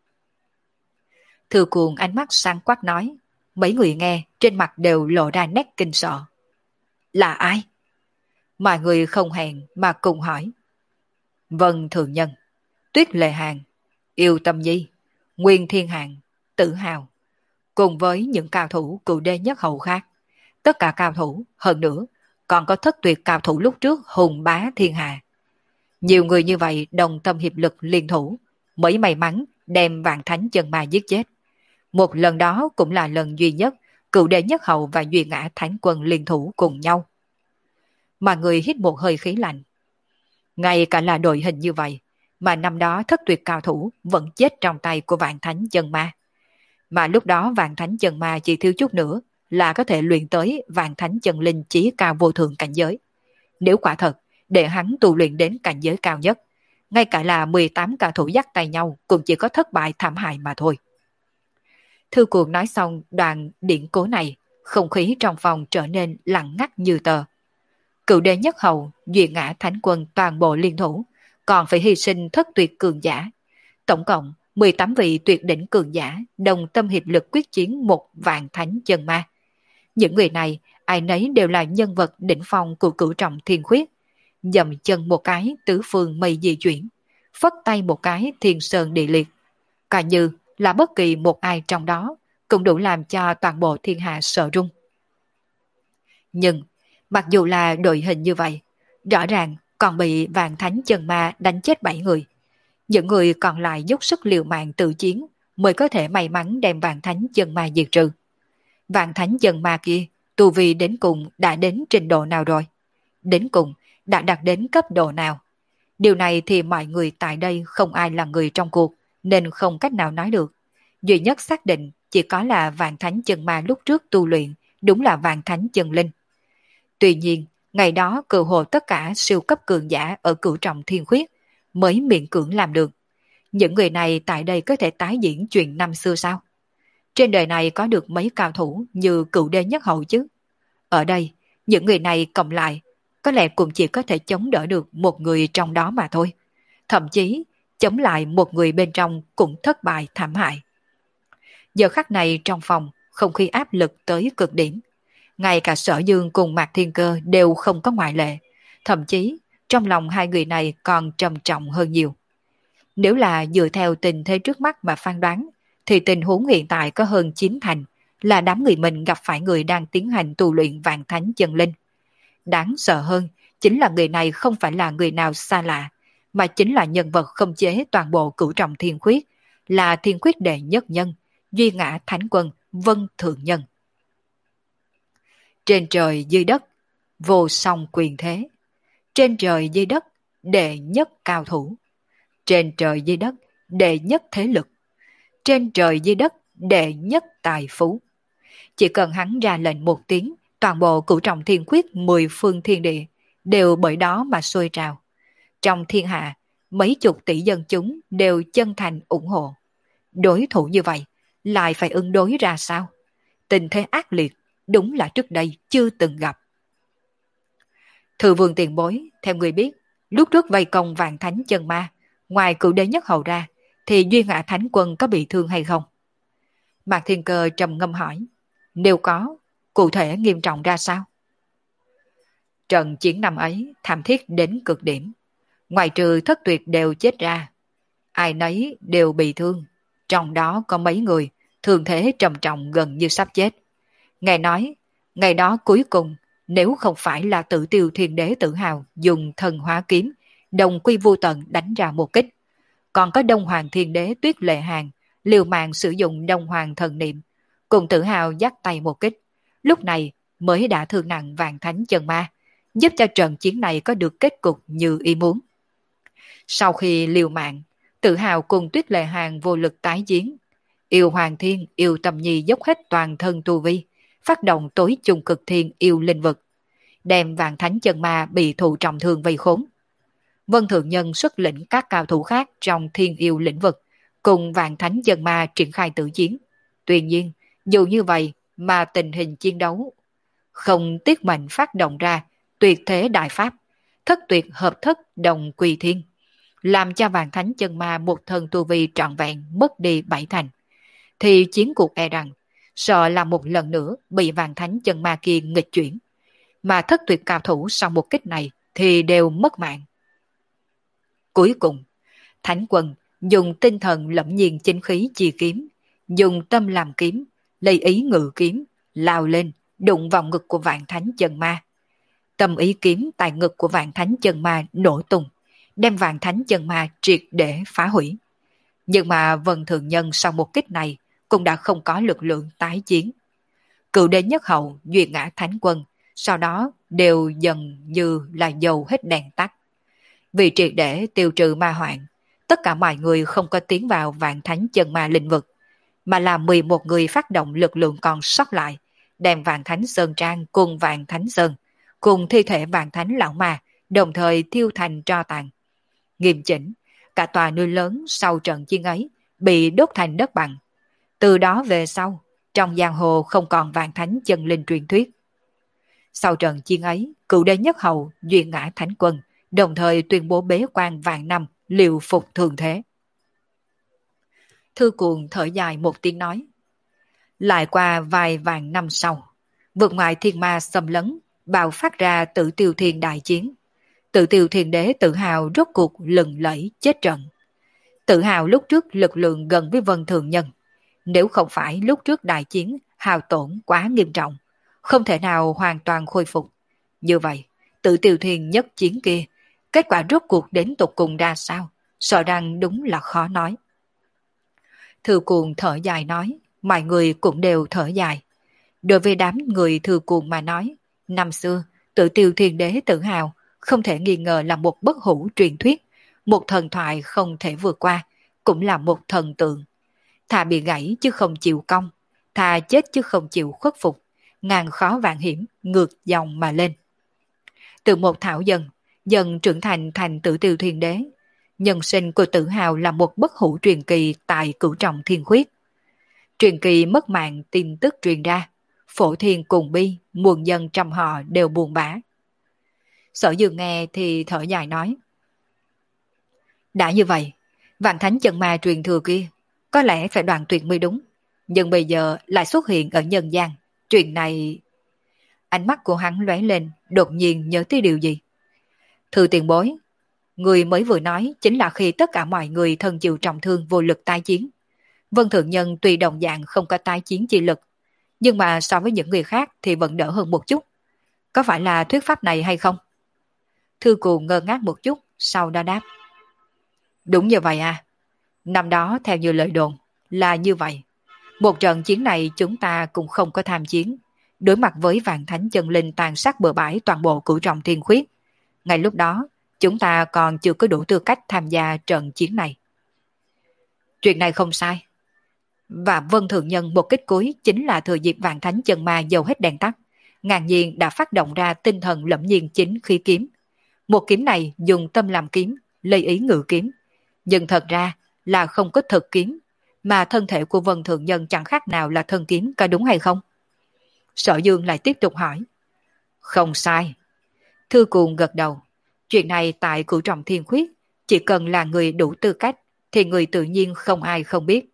Thư Cuồng ánh mắt sáng quắc nói, mấy người nghe trên mặt đều lộ ra nét kinh sợ. Là ai? Mọi người không hẹn mà cùng hỏi. Vân Thường Nhân, Tuyết Lệ Hàng, Yêu Tâm Nhi, Nguyên Thiên Hạng, Tử Hào, cùng với những cao thủ cựu đê nhất hầu khác. Tất cả cao thủ, hơn nữa, còn có thất tuyệt cao thủ lúc trước hùng bá thiên hạ. Nhiều người như vậy đồng tâm hiệp lực liên thủ, mới may mắn đem vạn thánh chân ma giết chết. Một lần đó cũng là lần duy nhất cựu đệ nhất hầu và duy ngã thánh quân liên thủ cùng nhau. Mà người hít một hơi khí lạnh. Ngay cả là đội hình như vậy, mà năm đó thất tuyệt cao thủ vẫn chết trong tay của vạn thánh chân ma. Mà lúc đó vạn thánh chân ma chỉ thiếu chút nữa là có thể luyện tới vạn thánh chân linh chí cao vô thượng cảnh giới. Nếu quả thật, để hắn tu luyện đến cảnh giới cao nhất, ngay cả là mười tám cao thủ dắt tay nhau cũng chỉ có thất bại thảm hại mà thôi. Thư Cuồng nói xong đoạn điển cố này, không khí trong phòng trở nên lặng ngắt như tờ. Cựu đệ nhất hầu, duy ngã thánh quân toàn bộ liên thủ, còn phải hy sinh thất tuyệt cường giả. Tổng cộng mười tám vị tuyệt đỉnh cường giả đồng tâm hiệp lực quyết chiến một vạn thánh chân ma. Những người này, ai nấy đều là nhân vật đỉnh phong của cửu trọng thiên khuyết. Dầm chân một cái tứ phương mây di chuyển, phất tay một cái thiên sơn địa liệt. Coi như là bất kỳ một ai trong đó cũng đủ làm cho toàn bộ thiên hạ sợ run. Nhưng mặc dù là đội hình như vậy, rõ ràng còn bị vạn thánh chân ma đánh chết bảy người. Những người còn lại dốc sức liều mạng tự chiến mới có thể may mắn đem vạn thánh chân ma diệt trừ. Vạn thánh chân ma kia tu vi đến cùng đã đến trình độ nào rồi? Đến cùng đã đạt đến cấp độ nào? Điều này thì mọi người tại đây không ai là người trong cuộc, nên không cách nào nói được. Duy nhất xác định chỉ có là vạn thánh chân ma lúc trước tu luyện đúng là vạn thánh chân linh. Tuy nhiên, ngày đó cựu hồ tất cả siêu cấp cường giả ở cửu trọng thiên khuyết mới miễn cưỡng làm được. Những người này tại đây có thể tái diễn chuyện năm xưa sao? Trên đời này có được mấy cao thủ như cựu đế nhất hậu chứ? Ở đây, những người này cộng lại, có lẽ cũng chỉ có thể chống đỡ được một người trong đó mà thôi. Thậm chí, chống lại một người bên trong cũng thất bại thảm hại. Giờ khắc này trong phòng, không khí áp lực tới cực điểm. Ngay cả Sở Dương cùng Mạc Thiên Cơ đều không có ngoại lệ. Thậm chí, trong lòng hai người này còn trầm trọng hơn nhiều. Nếu là dựa theo tình thế trước mắt mà phán đoán, thì tình huống hiện tại có hơn chín thành là đám người mình gặp phải người đang tiến hành tu luyện vạn thánh chân linh. Đáng sợ hơn, chính là người này không phải là người nào xa lạ, mà chính là nhân vật không chế toàn bộ cửu trọng thiên khuyết, là thiên khuyết đệ nhất nhân, duy ngã thánh quân, vân thượng nhân. Trên trời dưới đất, vô song quyền thế. Trên trời dưới đất, đệ nhất cao thủ. Trên trời dưới đất, đệ nhất thế lực. Trên trời dưới đất, đệ nhất tài phú. Chỉ cần hắn ra lệnh một tiếng, toàn bộ cửu trọng thiên khuyết mười phương thiên địa đều bởi đó mà sôi trào. Trong thiên hạ, mấy chục tỷ dân chúng đều chân thành ủng hộ. Đối thủ như vậy, lại phải ứng đối ra sao? Tình thế ác liệt, đúng là trước đây chưa từng gặp. Thư vương tiền bối, theo người biết, lúc trước vây công vạn thánh chân ma, ngoài cửu đế nhất hầu ra, thì duy ngã thánh quân có bị thương hay không? Mạc Thiên Cơ trầm ngâm hỏi. Nếu có, cụ thể nghiêm trọng ra sao? Trận chiến năm ấy thảm thiết đến cực điểm. Ngoài trừ thất tuyệt đều chết ra, ai nấy đều bị thương. Trong đó có mấy người thương thế trầm trọng gần như sắp chết. Ngài nói, ngày đó cuối cùng, nếu không phải là Tự Tiêu Thiên Đế tự hào dùng thần hóa kiếm, đồng quy vô tận đánh ra một kích, còn có Đông Hoàng Thiên Đế Tuyết Lệ Hàng liều mạng sử dụng Đông Hoàng thần niệm, cùng tự hào dắt tay một kích, lúc này mới đã thương nặng vạn thánh chân ma, giúp cho trận chiến này có được kết cục như ý muốn. Sau khi liều mạng, tự hào cùng Tuyết Lệ Hàng vô lực tái chiến, Yêu Hoàng Thiên, Yêu Tâm Nhi dốc hết toàn thân tu vi, phát động tối trung cực thiên yêu linh vực, đem vạn thánh chân ma bị thụ trọng thương vây khốn. Vân Thượng Nhân xuất lĩnh các cao thủ khác trong thiên yêu lĩnh vực, cùng vạn thánh chân ma triển khai tử chiến. Tuy nhiên, dù như vậy mà tình hình chiến đấu không tiếc mệnh phát động ra tuyệt thế đại pháp, thất tuyệt hợp thất đồng quỳ thiên, làm cho vạn thánh chân ma một thân tu vi trọn vẹn mất đi bảy thành, thì chiến cuộc e rằng sợ là một lần nữa bị vạn thánh chân ma kia nghịch chuyển, mà thất tuyệt cao thủ sau một kích này thì đều mất mạng. Cuối cùng, thánh quân dùng tinh thần lẫm nhiên chính khí chi kiếm, dùng tâm làm kiếm, lấy ý ngự kiếm, lao lên, đụng vào ngực của vạn thánh chân ma. Tâm ý kiếm tại ngực của vạn thánh chân ma nổ tung, đem vạn thánh chân ma triệt để phá hủy. Nhưng mà Vân Thường Nhân sau một kích này cũng đã không có lực lượng tái chiến. Cựu đế nhất hậu, duyệt ngã thánh quân, sau đó đều dần như là dầu hết đèn tắt. Vì triệt để tiêu trừ ma hoạn, tất cả mọi người không có tiến vào vạn thánh chân ma lĩnh vực, mà là mười một người phát động lực lượng còn sót lại, đem vạn thánh sơn trang cùng vạn thánh sơn, cùng thi thể vạn thánh lão ma, đồng thời thiêu thành tro tàn. Nghiêm chỉnh, cả tòa núi lớn sau trận chiến ấy bị đốt thành đất bằng. Từ đó về sau, trong giang hồ không còn vạn thánh chân linh truyền thuyết. Sau trận chiến ấy, cựu đế nhất hầu, duyên ngã thánh quân, đồng thời tuyên bố bế quan vạn năm, liều phục thường thế. Thư Cuồng thở dài một tiếng nói. Lại qua vài vạn năm sau, vượt ngoại thiên ma xâm lấn, bạo phát ra Tự Tiêu Thiên đại chiến. Tự Tiêu Thiên Đế tự hào rốt cuộc lừng lẫy chết trận. Tự hào lúc trước lực lượng gần với Vân Thường Nhân. Nếu không phải lúc trước đại chiến hao tổn quá nghiêm trọng, không thể nào hoàn toàn khôi phục. Như vậy, Tự Tiêu Thiên nhất chiến kia, kết quả rốt cuộc đến tục cùng ra sao, sợ rằng đúng là khó nói. Thư Cuồng thở dài nói, mọi người cũng đều thở dài. Đối với đám người Thư Cuồng mà nói, năm xưa, Tự Tiêu Thiên Đế tự hào, không thể nghi ngờ là một bất hủ truyền thuyết, một thần thoại không thể vượt qua, cũng là một thần tượng. Thà bị gãy chứ không chịu cong, thà chết chứ không chịu khuất phục, ngàn khó vạn hiểm, ngược dòng mà lên. Từ một thảo dân, dần trưởng thành thành Tự Tiêu Thiên Đế, nhân sinh của Tử Hào là một bất hủ truyền kỳ tại Cửu Trọng Thiên Khuyết. Truyền kỳ mất mạng tin tức truyền ra, Phổ Thiên cùng Bi, muôn dân trong họ đều buồn bã. Sở Dương nghe thì thở dài nói. Đã như vậy, Vạn Thánh chân ma truyền thừa kia, có lẽ phải đoạn tuyệt mới đúng. Nhưng bây giờ lại xuất hiện ở nhân gian. Chuyện này... Ánh mắt của hắn lóe lên, đột nhiên nhớ tới điều gì. Thư tiền bối, người mới vừa nói chính là khi tất cả mọi người thân chịu trọng thương vô lực tái chiến. Vân Thượng Nhân tuy đồng dạng không có tái chiến chi lực, nhưng mà so với những người khác thì vẫn đỡ hơn một chút. Có phải là thuyết pháp này hay không? Thư Cuồng ngơ ngác một chút, sau đó đáp. Đúng như vậy à. Năm đó theo như lời đồn, là như vậy. Một trận chiến này chúng ta cũng không có tham chiến. Đối mặt với Vạn Thánh chân linh tàn sát bừa bãi toàn bộ Cửu Trọng Thiên Khuyết. Ngay lúc đó, chúng ta còn chưa có đủ tư cách tham gia trận chiến này. Chuyện này không sai. Và Vân Thượng Nhân một kích cuối chính là thừa dịp Vạn Thánh chân ma dầu hết đèn tắt. Ngàn nhiên đã phát động ra tinh thần lẫm nhiên chính khí kiếm. Một kiếm này dùng tâm làm kiếm, lấy ý ngự kiếm. Nhưng thật ra là không có thực kiếm, mà thân thể của Vân Thượng Nhân chẳng khác nào là thân kiếm, có đúng hay không? Sở Dương lại tiếp tục hỏi. Không sai. Thư Cuồng gật đầu. Chuyện này tại Cửu Trọng Thiên Khuyết, chỉ cần là người đủ tư cách, thì người tự nhiên không ai không biết.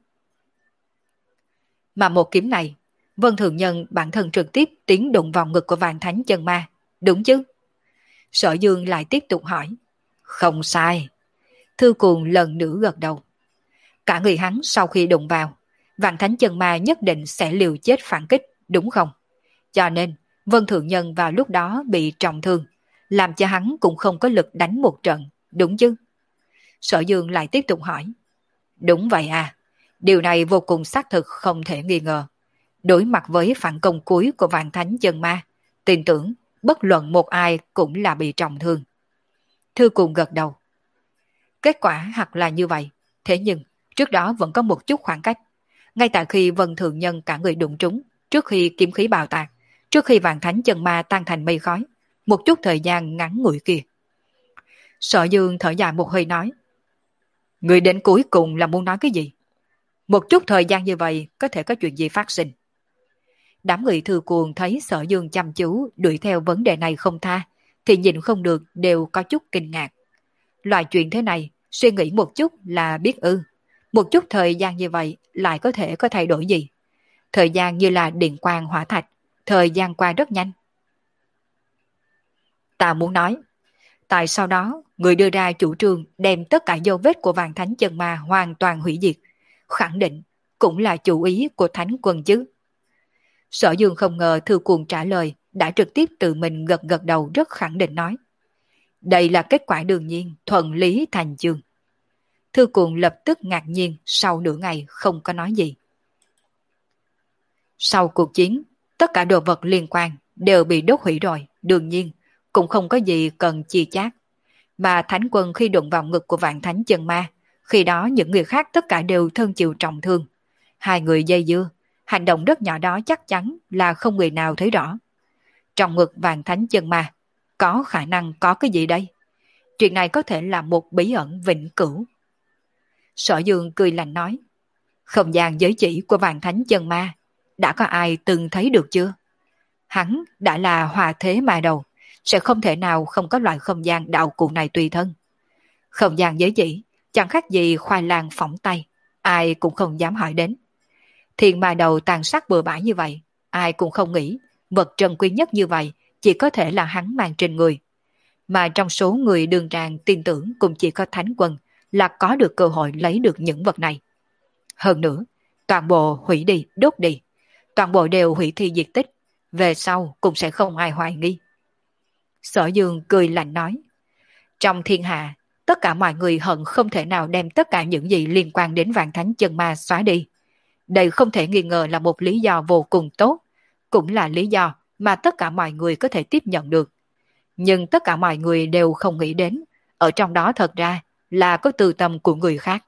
Mà một kiếm này, Vân Thượng Nhân bản thân trực tiếp tiến đụng vào ngực của Vạn Thánh chân ma, đúng chứ? Sở Dương lại tiếp tục hỏi. Không sai. Thư Cuồng lần nữa gật đầu. Cả người hắn sau khi đụng vào, Vạn Thánh chân ma nhất định sẽ liều chết phản kích, đúng không? Cho nên, Vân Thượng Nhân vào lúc đó bị trọng thương, làm cho hắn cũng không có lực đánh một trận, đúng chứ? Sở Dương lại tiếp tục hỏi. Đúng vậy à, điều này vô cùng xác thực không thể nghi ngờ. Đối mặt với phản công cuối của Vạn Thánh chân ma, tin tưởng bất luận một ai cũng là bị trọng thương. Thư Cuồng gật đầu. Kết quả hẳn là như vậy, thế nhưng trước đó vẫn có một chút khoảng cách. Ngay tại khi Vân Thượng Nhân cả người đụng trúng, trước khi kiếm khí bạo tạc, trước khi Vạn Thánh chân ma tan thành mây khói, một chút thời gian ngắn ngủi kia. Sở Dương thở dài một hơi nói. Người đến cuối cùng là muốn nói cái gì? Một chút thời gian như vậy có thể có chuyện gì phát sinh? Đám người Thư Cuồng thấy Sở Dương chăm chú đuổi theo vấn đề này không tha, thì nhìn không được đều có chút kinh ngạc. Loại chuyện thế này, suy nghĩ một chút là biết ư. Một chút thời gian như vậy lại có thể có thay đổi gì? Thời gian như là điện quang hỏa thạch, thời gian qua rất nhanh. Ta muốn nói, tại sau đó người đưa ra chủ trương đem tất cả dấu vết của Vạn Thánh chân ma hoàn toàn hủy diệt, khẳng định cũng là chủ ý của Thánh quân chứ. Sở Dương không ngờ Thư Cuồng trả lời đã trực tiếp tự mình gật gật đầu rất khẳng định nói. Đây là kết quả đương nhiên, thuận lý thành chương. Thư Cuồng lập tức ngạc nhiên, sau nửa ngày không có nói gì. Sau cuộc chiến, tất cả đồ vật liên quan đều bị đốt hủy rồi, đương nhiên cũng không có gì cần chia chác. Mà Thánh quân khi đụng vào ngực của Vạn Thánh chân ma, khi đó những người khác tất cả đều thân chịu trọng thương. Hai người dây dưa, hành động rất nhỏ đó chắc chắn là không người nào thấy rõ. Trong ngực Vạn Thánh chân ma, có khả năng có cái gì đây? Chuyện này có thể là một bí ẩn vĩnh cửu. Sở Dương cười lạnh nói. Không gian giới chỉ của Vạn Thánh chân ma, đã có ai từng thấy được chưa? Hắn đã là hòa thế mà đầu, sẽ không thể nào không có loại không gian đạo cụ này tùy thân. Không gian giới chỉ, chẳng khác gì khoai lang phỏng tay, ai cũng không dám hỏi đến. Thiên mà đầu tàn sát bừa bãi như vậy, ai cũng không nghĩ, vật trân quý nhất như vậy, chỉ có thể là hắn mang trên người. Mà trong số người đường tràng tin tưởng cũng chỉ có Thánh quân là có được cơ hội lấy được những vật này. Hơn nữa, toàn bộ hủy đi, đốt đi, toàn bộ đều hủy thi diệt tích, về sau cũng sẽ không ai hoài nghi. Sở Dương cười lạnh nói, trong thiên hạ, tất cả mọi người hận không thể nào đem tất cả những gì liên quan đến Vạn Thánh chân ma xóa đi. Đây không thể nghi ngờ là một lý do vô cùng tốt, cũng là lý do mà tất cả mọi người có thể tiếp nhận được. Nhưng tất cả mọi người đều không nghĩ đến, ở trong đó thật ra là có tư tâm của người khác.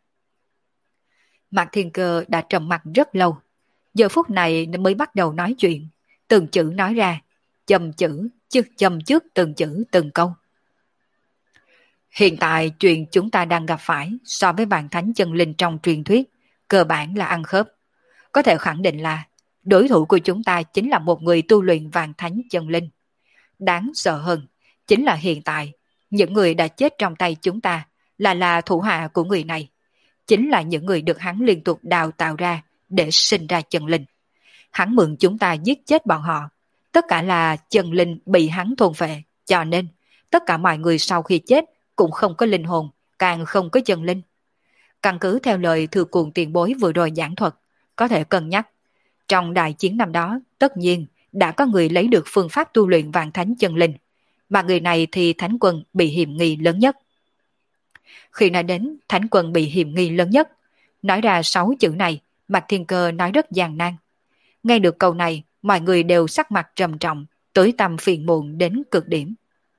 Mạc Thiên Cơ đã trầm mặt rất lâu, giờ phút này mới bắt đầu nói chuyện, từng chữ nói ra, chầm chữ, chứ chầm trước từng chữ từng câu. Hiện tại chuyện chúng ta đang gặp phải so với vạn thánh chân linh trong truyền thuyết, cơ bản là ăn khớp. Có thể khẳng định là đối thủ của chúng ta chính là một người tu luyện vạn thánh chân linh. Đáng sợ hơn chính là hiện tại, những người đã chết trong tay chúng ta là là thủ hạ của người này. Chính là những người được hắn liên tục đào tạo ra để sinh ra chân linh. Hắn mượn chúng ta giết chết bọn họ. Tất cả là chân linh bị hắn thôn phệ, cho nên tất cả mọi người sau khi chết cũng không có linh hồn, càng không có chân linh. Căn cứ theo lời thừa cuồng tiền bối vừa rồi giảng thuật, có thể cân nhắc. Trong đại chiến năm đó, tất nhiên đã có người lấy được phương pháp tu luyện vạn thánh chân linh, mà người này thì thánh quân bị hiểm nghi lớn nhất. Khi nói đến thánh quân bị hiểm nghi lớn nhất, nói ra sáu chữ này, Mạc Thiên Cơ nói rất gian nan. Nghe được câu này, mọi người đều sắc mặt trầm trọng, tối tăm phiền muộn đến cực điểm.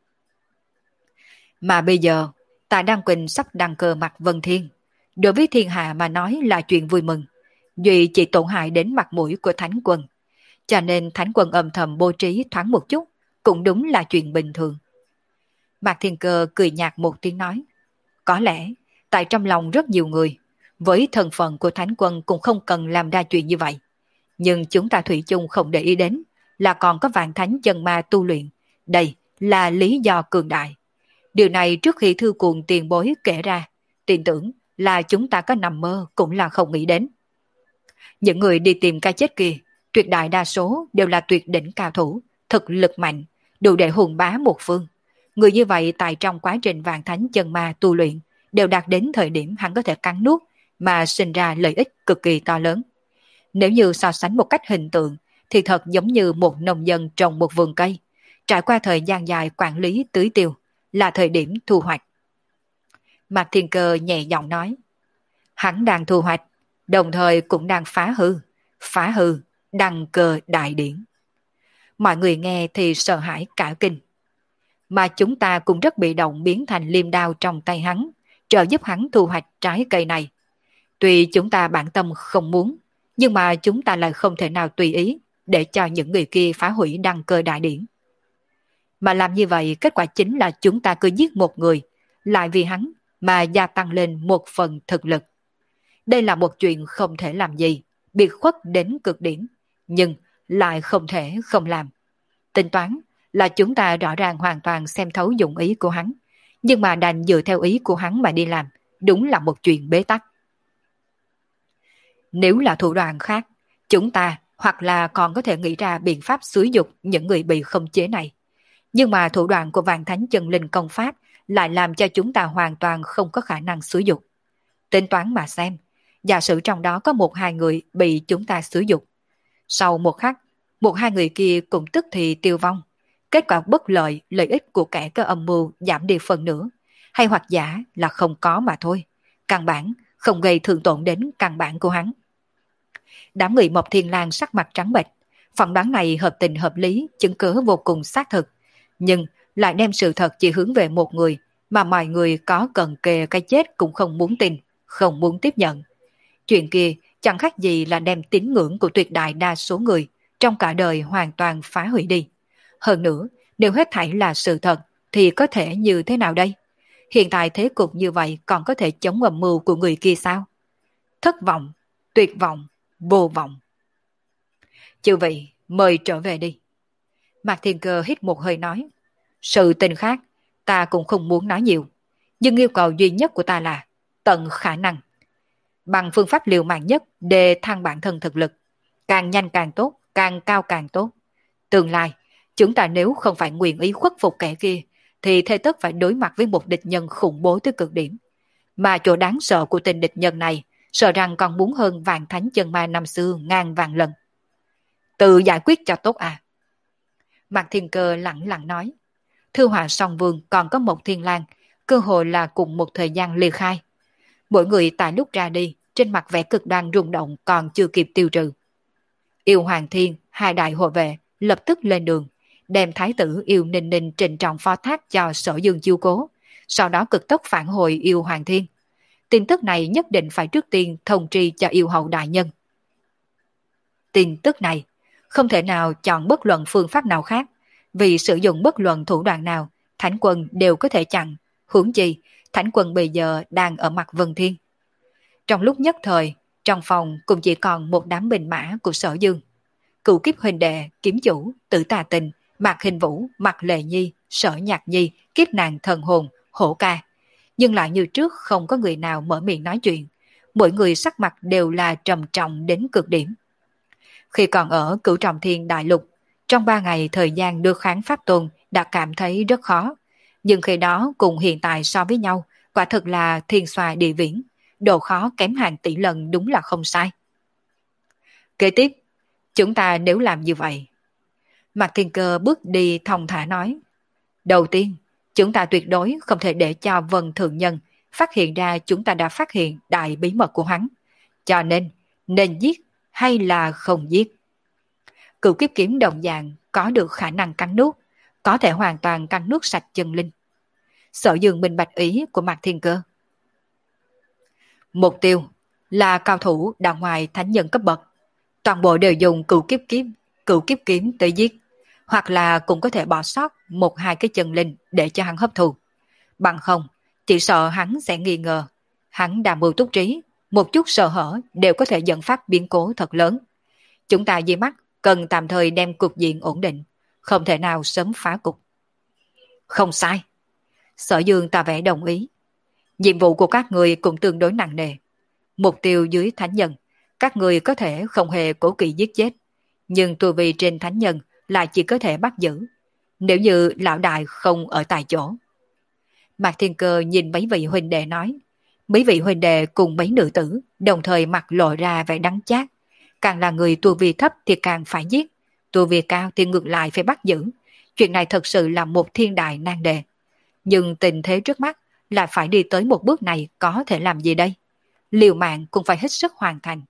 Mà bây giờ, Tạ Đăng Quỳnh sắp đăng cơ mặt Vân Thiên. Đối với thiên hạ mà nói là chuyện vui mừng. Duy chỉ tổn hại đến mặt mũi của thánh quân. Cho nên thánh quân âm thầm bố trí thoáng một chút, cũng đúng là chuyện bình thường. Mạc Thiên Cơ cười nhạt một tiếng nói. Có lẽ, tại trong lòng rất nhiều người, với thân phận của thánh quân cũng không cần làm ra chuyện như vậy. Nhưng chúng ta thủy chung không để ý đến, là còn có vạn thánh chân ma tu luyện. Đây là lý do cường đại. Điều này trước khi thư cuồng tiền bối kể ra, tin tưởng là chúng ta có nằm mơ cũng là không nghĩ đến. Những người đi tìm cái chết kia, tuyệt đại đa số đều là tuyệt đỉnh cao thủ, thực lực mạnh, đủ để hùng bá một phương. Người như vậy tại trong quá trình vạn thánh chân ma tu luyện, đều đạt đến thời điểm hắn có thể cắn nuốt mà sinh ra lợi ích cực kỳ to lớn. Nếu như so sánh một cách hình tượng, thì thật giống như một nông dân trồng một vườn cây, trải qua thời gian dài quản lý tưới tiêu, là thời điểm thu hoạch. Mạc Thiên Cơ nhẹ giọng nói, hắn đang thu hoạch, đồng thời cũng đang phá hư, phá hư, đăng cơ đại điển. Mọi người nghe thì sợ hãi cả kinh. Mà chúng ta cũng rất bị động biến thành liêm đao trong tay hắn, trợ giúp hắn thu hoạch trái cây này. Tuy chúng ta bản tâm không muốn, nhưng mà chúng ta lại không thể nào tùy ý để cho những người kia phá hủy đăng cơ đại điển. Mà làm như vậy kết quả chính là chúng ta cứ giết một người, lại vì hắn mà gia tăng lên một phần thực lực. Đây là một chuyện không thể làm gì, biệt khuất đến cực điểm, nhưng lại không thể không làm. Tính toán là chúng ta rõ ràng hoàn toàn xem thấu dụng ý của hắn, nhưng mà đành dựa theo ý của hắn mà đi làm, đúng là một chuyện bế tắc. Nếu là thủ đoạn khác, chúng ta hoặc là còn có thể nghĩ ra biện pháp xúi dục những người bị khống chế này. Nhưng mà thủ đoạn của vạn thánh chân linh công pháp lại làm cho chúng ta hoàn toàn không có khả năng xúi dục. Tính toán mà xem, giả sử trong đó có một hai người bị chúng ta xúi dục. Sau một khắc, một hai người kia cũng tức thì tiêu vong. Kết quả bất lợi, lợi ích của kẻ có âm mưu giảm đi phần nữa, hay hoặc giả là không có mà thôi. Căn bản không gây thương tổn đến căn bản của hắn. Đám người Mộc Thiên Lang sắc mặt trắng bệch, phỏng đoán này hợp tình hợp lý, chứng cứ vô cùng xác thực, nhưng lại đem sự thật chỉ hướng về một người mà mọi người có cần kề cái chết cũng không muốn tin, không muốn tiếp nhận. Chuyện kia chẳng khác gì là đem tín ngưỡng của tuyệt đại đa số người trong cả đời hoàn toàn phá hủy đi. Hơn nữa, nếu hết thảy là sự thật thì có thể như thế nào đây? Hiện tại thế cục như vậy còn có thể chống âm mưu của người kia sao? Thất vọng, tuyệt vọng, vô vọng. Chư vị, mời trở về đi. Mạc Thiên Cơ hít một hơi nói, sự tình khác ta cũng không muốn nói nhiều, nhưng yêu cầu duy nhất của ta là tận khả năng, bằng phương pháp liều mạng nhất để thăng bản thân thực lực, càng nhanh càng tốt, càng cao càng tốt. Tương lai, chúng ta nếu không phải nguyện ý khuất phục kẻ kia, thì thế tất phải đối mặt với một địch nhân khủng bố tới cực điểm. Mà chỗ đáng sợ của tên địch nhân này, sợ rằng còn muốn hơn vạn thánh chân ma năm xưa ngàn vạn lần. Tự giải quyết cho tốt à? Mạc Thiên Cơ lặng lặng nói. Thư Họa Song Vương còn có một Thiên Lang, cơ hội là cùng một thời gian ly khai. Mỗi người tại lúc ra đi, trên mặt vẻ cực đoan rung động còn chưa kịp tiêu trừ. Yêu Hoàng Thiên, hai đại hộ vệ, lập tức lên đường, đem thái tử Yêu Ninh Ninh trịnh trọng phó thác cho Sở Dương chiếu cố, sau đó cực tốc phản hồi Yêu Hoàng Thiên. Tin tức này nhất định phải trước tiên thông tri cho Yêu Hậu đại nhân. Tin tức này không thể nào chọn bất luận phương pháp nào khác, vì sử dụng bất luận thủ đoạn nào, Thánh quân đều có thể chặn, Huống chi, Thánh Quân bây giờ đang ở mặt Vân Thiên. Trong lúc nhất thời, trong phòng cũng chỉ còn một đám binh mã của Sở Dương. Cựu kiếp huynh đệ, kiếm chủ, tử tà tình, Mạc Hình Vũ, Mạc Lệ Nhi, Sở Nhạc Nhi, kiếp nàng thần hồn, hổ ca. Nhưng lại như trước không có người nào mở miệng nói chuyện. Mỗi người sắc mặt đều là trầm trọng đến cực điểm. Khi còn ở Cửu Trọng Thiên Đại Lục, trong ba ngày thời gian đưa kháng Pháp Tôn đã cảm thấy rất khó. Nhưng khi đó cùng hiện tại so với nhau, quả thực là thiên xoài địa viễn, độ khó kém hàng tỷ lần đúng là không sai. Kế tiếp, chúng ta nếu làm như vậy. Mạc Thiên Cơ bước đi thong thả nói. Đầu tiên, chúng ta tuyệt đối không thể để cho Vân Thượng Nhân phát hiện ra chúng ta đã phát hiện đại bí mật của hắn. Cho nên, nên giết hay là không giết. Cửu kiếp kiếm đồng dạng có được khả năng cắn nuốt, có thể hoàn toàn cắn nuốt sạch chân linh. Sở Dương minh bạch ý của Mạc Thiên Cơ. Mục tiêu là cao thủ đạo ngoài thánh nhân cấp bậc. Toàn bộ đều dùng cửu kiếp kiếm, cửu kiếp kiếm tới giết. Hoặc là cũng có thể bỏ sót một hai cái chân linh để cho hắn hấp thụ. Bằng không, chỉ sợ hắn sẽ nghi ngờ. Hắn đã mưu túc trí, một chút sợ hở đều có thể dẫn phát biến cố thật lớn. Chúng ta di mắt cần tạm thời đem cục diện ổn định, không thể nào sớm phá cục. Không sai. Sở Dương tỏ vẻ đồng ý. Nhiệm vụ của các người cũng tương đối nặng nề. Mục tiêu dưới thánh nhân, các người có thể không hề cố kỵ giết chết, nhưng tu vi trên thánh nhân lại chỉ có thể bắt giữ, nếu như lão đại không ở tại chỗ. Mạc Thiên Cơ nhìn mấy vị huynh đệ nói, mấy vị huynh đệ cùng mấy nữ tử đồng thời mặt lộ ra vẻ đắng chát. Càng là người tu vi thấp thì càng phải giết, tu vi cao thì ngược lại phải bắt giữ. Chuyện này thật sự là một thiên đại nan đề. Nhưng tình thế trước mắt lại phải đi tới một bước này, có thể làm gì đây? Liều mạng cũng phải hết sức hoàn thành.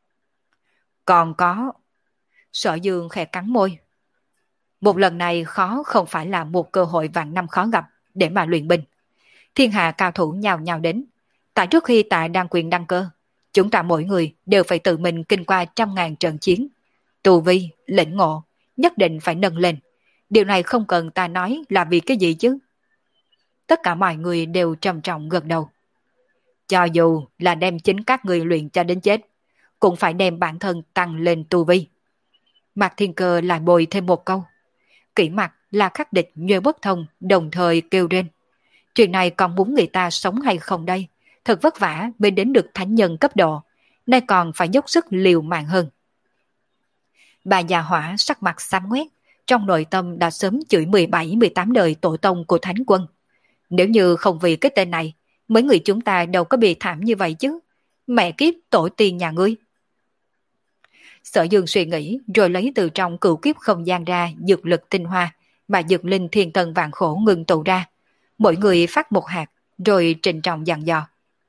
Còn có... Sở Dương khẽ cắn môi. Một lần này khó không phải là một cơ hội vạn năm khó gặp để mà luyện binh. Thiên hạ cao thủ nhào nhào đến. Tại trước khi tại đăng quyền đăng cơ, chúng ta mỗi người đều phải tự mình kinh qua trăm ngàn trận chiến. Tu vi, lĩnh ngộ, nhất định phải nâng lên. Điều này không cần ta nói là vì cái gì chứ? Tất cả mọi người đều trầm trọng gật đầu. Cho dù là đem chính các người luyện cho đến chết, cũng phải đem bản thân tăng lên tu vi. Mạc Thiên Cơ lại bồi thêm một câu. Kỷ mặt là khắc địch như bất thông, đồng thời kêu lên. Chuyện này còn muốn người ta sống hay không đây? Thật vất vả mới đến được thánh nhân cấp độ, nay còn phải dốc sức liều mạng hơn. Bà già hỏa sắc mặt xám ngoét, trong nội tâm đã sớm chửi mười bảy mười tám đời tổ tông của Thánh Quân. Nếu như không vì cái tên này, mấy người chúng ta đâu có bị thảm như vậy chứ. Mẹ kiếp tổ tiên nhà ngươi. Sở Dương suy nghĩ rồi lấy từ trong cửu kiếp không gian ra dược lực tinh hoa mà dược linh thiên tần vạn khổ ngừng tụ ra. Mỗi người phát một hạt rồi trịnh trọng dặn dò.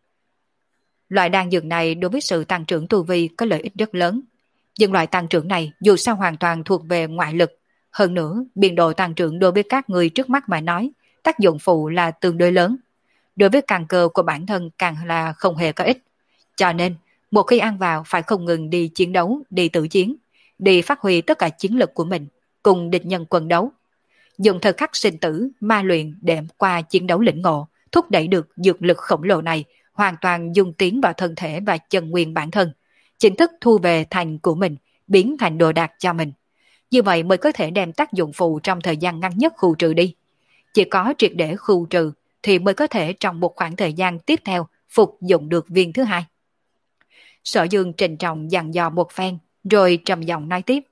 Loại đan dược này đối với sự tăng trưởng tu vi có lợi ích rất lớn. Nhưng loại tăng trưởng này dù sao hoàn toàn thuộc về ngoại lực. Hơn nữa, biên độ tăng trưởng đối với các người trước mắt mà nói, tác dụng phụ là tương đối lớn. Đối với căn cơ của bản thân càng là không hề có ích. Cho nên, một khi ăn vào phải không ngừng đi chiến đấu, đi tự chiến, đi phát huy tất cả chiến lực của mình, cùng địch nhân quân đấu. Dùng thời khắc sinh tử, ma luyện để qua chiến đấu lĩnh ngộ, thúc đẩy được dược lực khổng lồ này, hoàn toàn dung tiến vào thân thể và chân nguyên bản thân, chính thức thu về thành của mình, biến thành đồ đạc cho mình. Như vậy mới có thể đem tác dụng phụ trong thời gian ngắn nhất khu trừ đi. Chỉ có triệt để khu trừ thì mới có thể trong một khoảng thời gian tiếp theo phục dụng được viên thứ hai. Sở Dương trịnh trọng dặn dò một phen, rồi trầm giọng nói tiếp.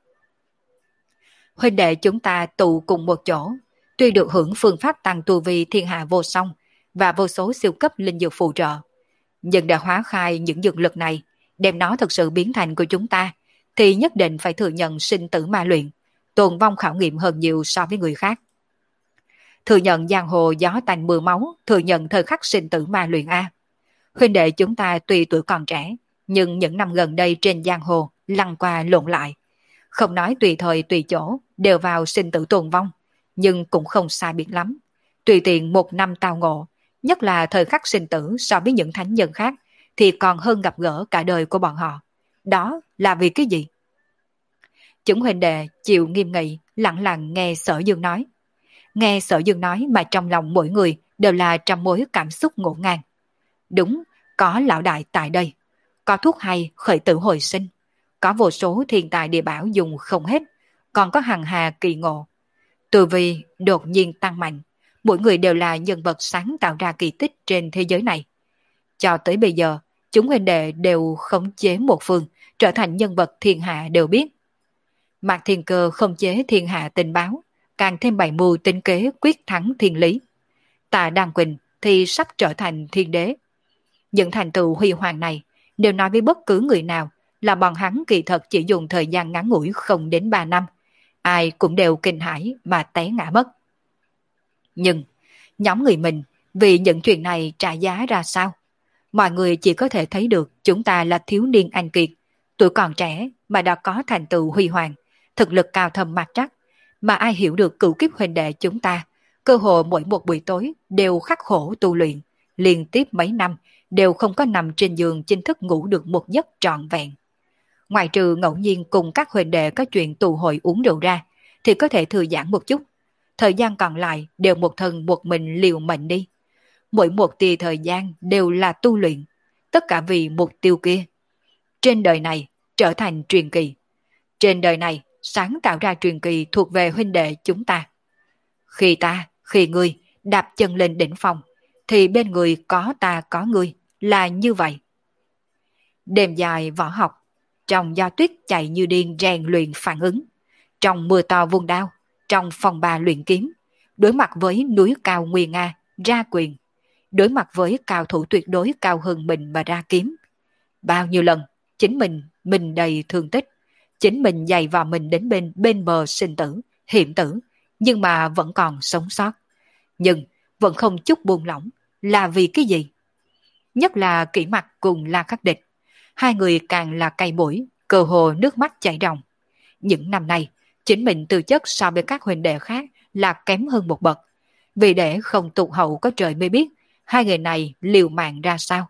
Huynh đệ chúng ta tụ cùng một chỗ, tuy được hưởng phương pháp tăng tu vi thiên hạ vô song và vô số siêu cấp linh dược phụ trợ, nhưng đã hóa khai những dược lực này, đem nó thực sự biến thành của chúng ta, thì nhất định phải thừa nhận sinh tử ma luyện, tồn vong khảo nghiệm hơn nhiều so với người khác. Thừa nhận giang hồ gió tanh mưa máu, thừa nhận thời khắc sinh tử ma luyện A. Huynh đệ chúng ta tuy tuổi còn trẻ, nhưng những năm gần đây trên giang hồ lăn qua lộn lại. Không nói tùy thời tùy chỗ, đều vào sinh tử tồn vong, nhưng cũng không sai biệt lắm. Tùy tiện một năm tao ngộ, nhất là thời khắc sinh tử so với những thánh nhân khác, thì còn hơn gặp gỡ cả đời của bọn họ. Đó là vì cái gì? Chúng huynh đệ chịu nghiêm nghị, lặng lặng nghe Sở Dương nói. Nghe Sở Dương nói mà trong lòng mỗi người đều là trăm mối cảm xúc ngổn ngang. Đúng, có lão đại tại đây, có thuốc hay khởi tử hồi sinh, có vô số thiên tài địa bảo dùng không hết, còn có hằng hà kỳ ngộ. Tu vi đột nhiên tăng mạnh, mỗi người đều là nhân vật sáng tạo ra kỳ tích trên thế giới này. Cho tới bây giờ, chúng huynh đệ đều khống chế một phương, trở thành nhân vật thiên hạ đều biết. Mạc Thiên Cơ khống chế thiên hạ tình báo, càng thêm bày mưu tính kế quyết thắng thiên lý. Tạ Đan Quỳnh thì sắp trở thành thiên đế. Những thành tựu huy hoàng này, đều nói với bất cứ người nào là bọn hắn kỳ thật chỉ dùng thời gian ngắn ngủi không đến ba năm. Ai cũng đều kinh hãi mà té ngã mất. Nhưng, nhóm người mình vì những chuyện này trả giá ra sao? Mọi người chỉ có thể thấy được chúng ta là thiếu niên anh kiệt, tuổi còn trẻ mà đã có thành tựu huy hoàng, thực lực cao thâm mặt chắc, mà ai hiểu được cửu kiếp huynh đệ chúng ta, cơ hồ mỗi một buổi tối đều khắc khổ tu luyện, liên tiếp mấy năm đều không có nằm trên giường chính thức ngủ được một giấc trọn vẹn. Ngoài trừ ngẫu nhiên cùng các huynh đệ có chuyện tụ hội uống rượu ra, thì có thể thư giãn một chút. Thời gian còn lại đều một thân một mình liều mệnh đi. Mỗi một tia thời gian đều là tu luyện, tất cả vì mục tiêu kia. Trên đời này trở thành truyền kỳ. Trên đời này sáng tạo ra truyền kỳ thuộc về huynh đệ chúng ta. Khi ta, khi ngươi đạp chân lên đỉnh phong, thì bên người có ta có ngươi, là như vậy. Đêm dài võ học, trong gió tuyết chạy như điên rèn luyện phản ứng, trong mưa to vung đao, trong phòng bà luyện kiếm, đối mặt với núi cao nguy nga, ra quyền, đối mặt với cao thủ tuyệt đối cao hơn mình mà ra kiếm. Bao nhiêu lần, chính mình, mình đầy thương tích, chính mình dày vào mình đến bên, bên bờ sinh tử, hiểm tử, nhưng mà vẫn còn sống sót. Nhưng, vẫn không chút buông lỏng, là vì cái gì? Nhất là Kỷ Mặc cùng La Khắc Địch, hai người càng là cay mũi, cơ hồ nước mắt chảy ròng. Những năm nay, chính mình tư chất so với các huynh đệ khác là kém hơn một bậc. Vì để không tụt hậu có trời mới biết, hai người này liều mạng ra sao.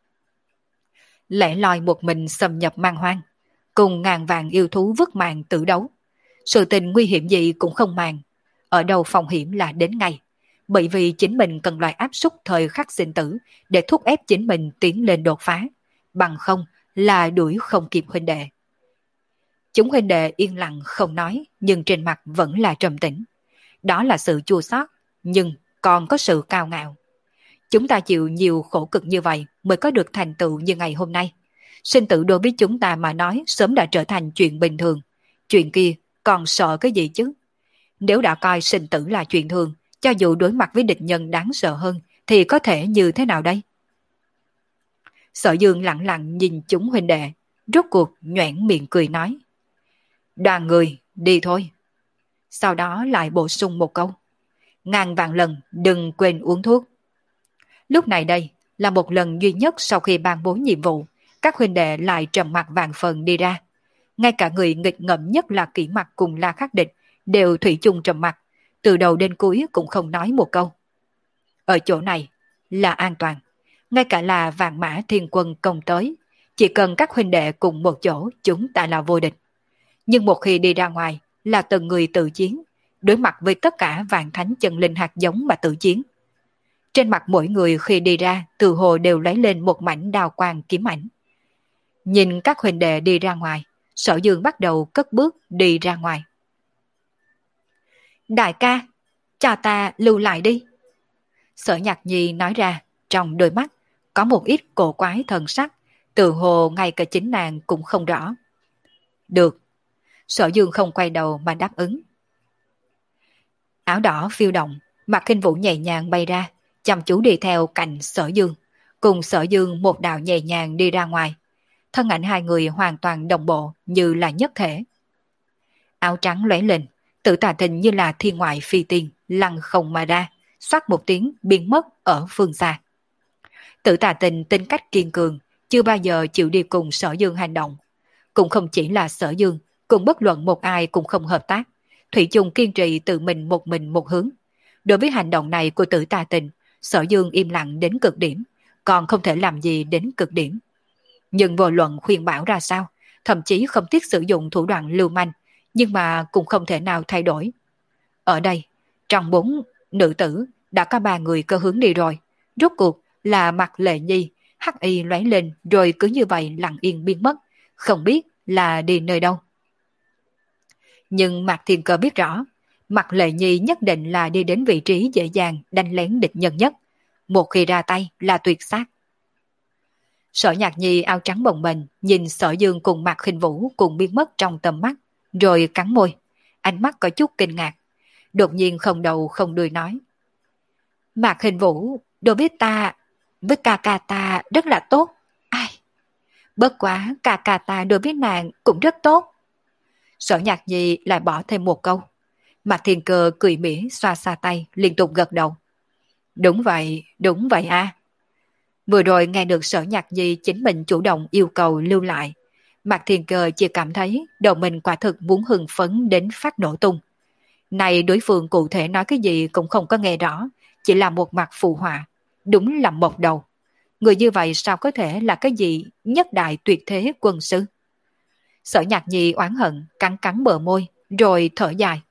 Lẻ loi một mình xâm nhập man hoang, cùng ngàn vạn yêu thú vứt mạng tự đấu. Sự tình nguy hiểm gì cũng không màng, ở đâu phòng hiểm là đến ngay. Bởi vì chính mình cần loại áp suất thời khắc sinh tử để thúc ép chính mình tiến lên đột phá, bằng không là đuổi không kịp huynh đệ. Chúng huynh đệ yên lặng không nói, nhưng trên mặt vẫn là trầm tĩnh. Đó là sự chua xót, nhưng còn có sự cao ngạo. Chúng ta chịu nhiều khổ cực như vậy mới có được thành tựu như ngày hôm nay. Sinh tử đối với chúng ta mà nói sớm đã trở thành chuyện bình thường. Chuyện kia còn sợ cái gì chứ? Nếu đã coi sinh tử là chuyện thường, cho dù đối mặt với địch nhân đáng sợ hơn, thì có thể như thế nào đây? Sở Dương lặng lặng nhìn chúng huynh đệ, rốt cuộc nhoẻn miệng cười nói. Đoàn người, đi thôi. Sau đó lại bổ sung một câu. Ngàn vạn lần đừng quên uống thuốc. Lúc này đây là một lần duy nhất sau khi ban bố nhiệm vụ, các huynh đệ lại trầm mặc vàng phần đi ra. Ngay cả người nghịch ngợm nhất là Kỷ Mặc cùng La Khắc Địch đều thủy chung trầm mặc, từ đầu đến cuối cũng không nói một câu. Ở chỗ này là an toàn, ngay cả là vạn mã thiên quân công tới, chỉ cần các huynh đệ cùng một chỗ chúng ta là vô địch. Nhưng một khi đi ra ngoài là từng người tự chiến, đối mặt với tất cả vạn thánh chân linh hạt giống mà tự chiến. Trên mặt mỗi người khi đi ra từ hồ đều lấy lên một mảnh đào quang kiếm ảnh. Nhìn các huynh đệ đi ra ngoài, Sở Dương bắt đầu cất bước đi ra ngoài. Đại ca, cho ta lưu lại đi. Sở Nhạc Nhi nói ra, trong đôi mắt có một ít cổ quái thần sắc, từ hồ ngay cả chính nàng cũng không rõ. Được. Sở Dương không quay đầu mà đáp ứng. Áo đỏ phiêu động, Mạc Khinh Vũ nhẹ nhàng bay ra, chăm chú đi theo cạnh Sở Dương, cùng Sở Dương một đạo nhẹ nhàng đi ra ngoài. Thân ảnh hai người hoàn toàn đồng bộ như là nhất thể. Áo trắng lóe lên, Tử Tà Tình như là thiên ngoại phi tiên, lăng không mà ra, xoát một tiếng biến mất ở phương xa. Tử Tà Tình tính cách kiên cường, chưa bao giờ chịu đi cùng Sở Dương hành động. Cũng không chỉ là Sở Dương, cùng bất luận một ai cũng không hợp tác. Thủy chung kiên trì tự mình một mình một hướng. Đối với hành động này của Tử Tà Tình, Sở Dương im lặng đến cực điểm, còn không thể làm gì đến cực điểm. Nhưng vô luận khuyên bảo ra sao, thậm chí không tiếc sử dụng thủ đoạn lưu manh, nhưng mà cũng không thể nào thay đổi. Ở đây, trong bốn nữ tử, đã có ba người cơ hướng đi rồi. Rốt cuộc là Mạc Lệ Nhi, hắc y lóe lên rồi cứ như vậy lặng yên biến mất, không biết là đi nơi đâu. Nhưng Mạc Thiên Cơ biết rõ, Mạc Lệ Nhi nhất định là đi đến vị trí dễ dàng đánh lén địch nhân nhất. Một khi ra tay là tuyệt sát. Sở Nhạc Nhi áo trắng bồng bềnh nhìn Sở Dương cùng Mạc Khinh Vũ cùng biến mất trong tầm mắt, rồi cắn môi, ánh mắt có chút kinh ngạc. Đột nhiên không đầu không đuôi nói: Mạc Khinh Vũ, đồ biết ta với ca ca ta rất là tốt. Ai? Bất quá ca ca ta đối với nàng cũng rất tốt. Sở Nhạc Nhi lại bỏ thêm một câu. Mạc Thiên Cơ cười mỉa xoa xoa tay liên tục gật đầu. Đúng vậy, đúng vậy a. À. Vừa rồi nghe được Sở Nhạc Nhi chính mình chủ động yêu cầu lưu lại, Mạc Thiên Cơ chỉ cảm thấy đầu mình quả thực muốn hưng phấn đến phát nổ tung. Này đối phương cụ thể nói cái gì cũng không có nghe rõ, chỉ là một mặt phụ họa, đúng là một đầu. Người như vậy sao có thể là cái gì nhất đại tuyệt thế quân sư? Sở Nhạc Nhi oán hận cắn cắn bờ môi rồi thở dài.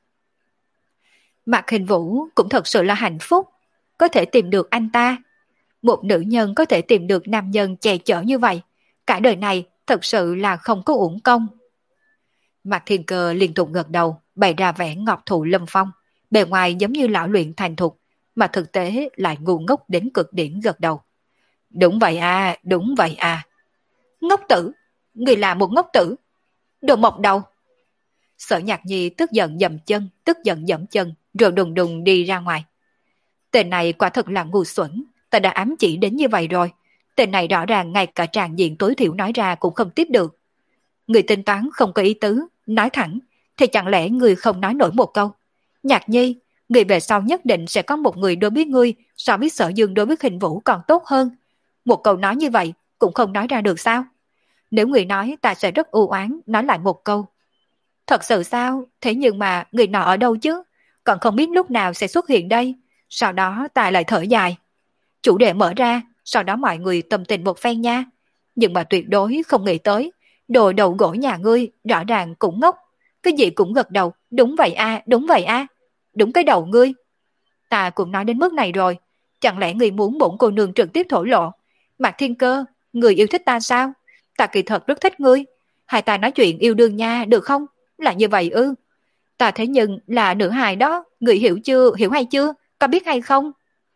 Mạc Hình Vũ cũng thật sự là hạnh phúc, có thể tìm được anh ta. Một nữ nhân có thể tìm được nam nhân che chở như vậy, cả đời này thật sự là không có uổng công. Mạc Thiên Cơ liên tục gật đầu, bày ra vẻ ngọc thụ lâm phong, bề ngoài giống như lão luyện thành thục, mà thực tế lại ngu ngốc đến cực điểm gật đầu. Đúng vậy à, đúng vậy à. Ngốc tử, người là một ngốc tử. Đồ mọc đầu. Sở Nhạc Nhi tức giận dậm chân, tức giận dậm chân, rồi đùng đùng đi ra ngoài. Tên này quả thật là ngu xuẩn, ta đã ám chỉ đến như vậy rồi. Tên này rõ ràng ngay cả tràng diện tối thiểu nói ra cũng không tiếp được. Người tính toán không có ý tứ, nói thẳng, thì chẳng lẽ người không nói nổi một câu. Nhạc Nhi, người về sau nhất định sẽ có một người đối với ngươi so với Sở Dương đối với Hình Vũ còn tốt hơn. Một câu nói như vậy cũng không nói ra được sao? Nếu người nói ta sẽ rất u oán nói lại một câu. Thật sự sao? Thế nhưng mà người nọ ở đâu chứ? Còn không biết lúc nào sẽ xuất hiện đây. Sau đó ta lại thở dài. Chủ đề mở ra, sau đó mọi người tâm tình một phen nha. Nhưng mà tuyệt đối không nghĩ tới. Đồ đầu gỗ nhà ngươi rõ ràng cũng ngốc. Cái gì cũng gật đầu. Đúng vậy a, đúng vậy a. Đúng cái đầu ngươi. Ta cũng nói đến mức này rồi. Chẳng lẽ ngươi muốn bổn cô nương trực tiếp thổ lộ? Mạc Thiên Cơ, người yêu thích ta sao? Ta kỳ thật rất thích ngươi. Hai ta nói chuyện yêu đương nha, được không? Là như vậy ư? Ta thế nhưng là nữ hài đó, người hiểu chưa, hiểu hay chưa? Có biết hay không?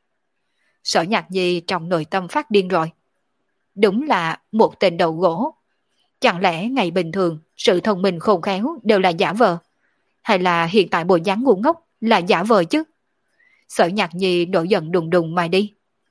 Sở Nhạc Nhi trong nội tâm phát điên rồi. Đúng là một tên đầu gỗ. Chẳng lẽ ngày bình thường sự thông minh khôn khéo đều là giả vờ? Hay là hiện tại bộ dáng ngu ngốc là giả vờ chứ? Sở Nhạc Nhi nổi giận đùng đùng mà đi.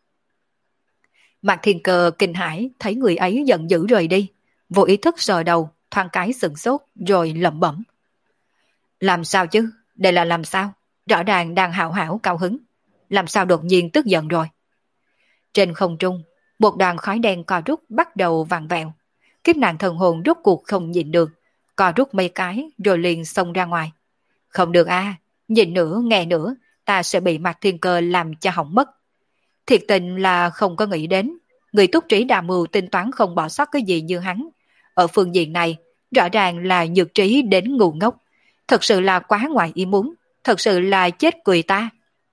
Mạc Thiên Cơ kinh hãi thấy người ấy giận dữ rời đi, vô ý thức sờ đầu, thoáng cái sửng sốt rồi lẩm bẩm. Làm sao chứ? Đây là làm sao? Rõ ràng đang hào hảo cao hứng. Làm sao đột nhiên tức giận rồi? Trên không trung, một đoàn khói đen co rút bắt đầu vặn vẹo. Kiếp nạn thần hồn rút cuộc không nhịn được, co rút mấy cái rồi liền xông ra ngoài. Không được a, nhìn nữa nghe nữa, ta sẽ bị Mạc Thiên Cơ làm cho hỏng mất. Thiệt tình là không có nghĩ đến, người túc trí đa mưu tính toán không bỏ sót cái gì như hắn. Ở phương diện này, rõ ràng là nhược trí đến ngu ngốc. Thật sự là quá ngoài ý muốn, thật sự là chết cười ta.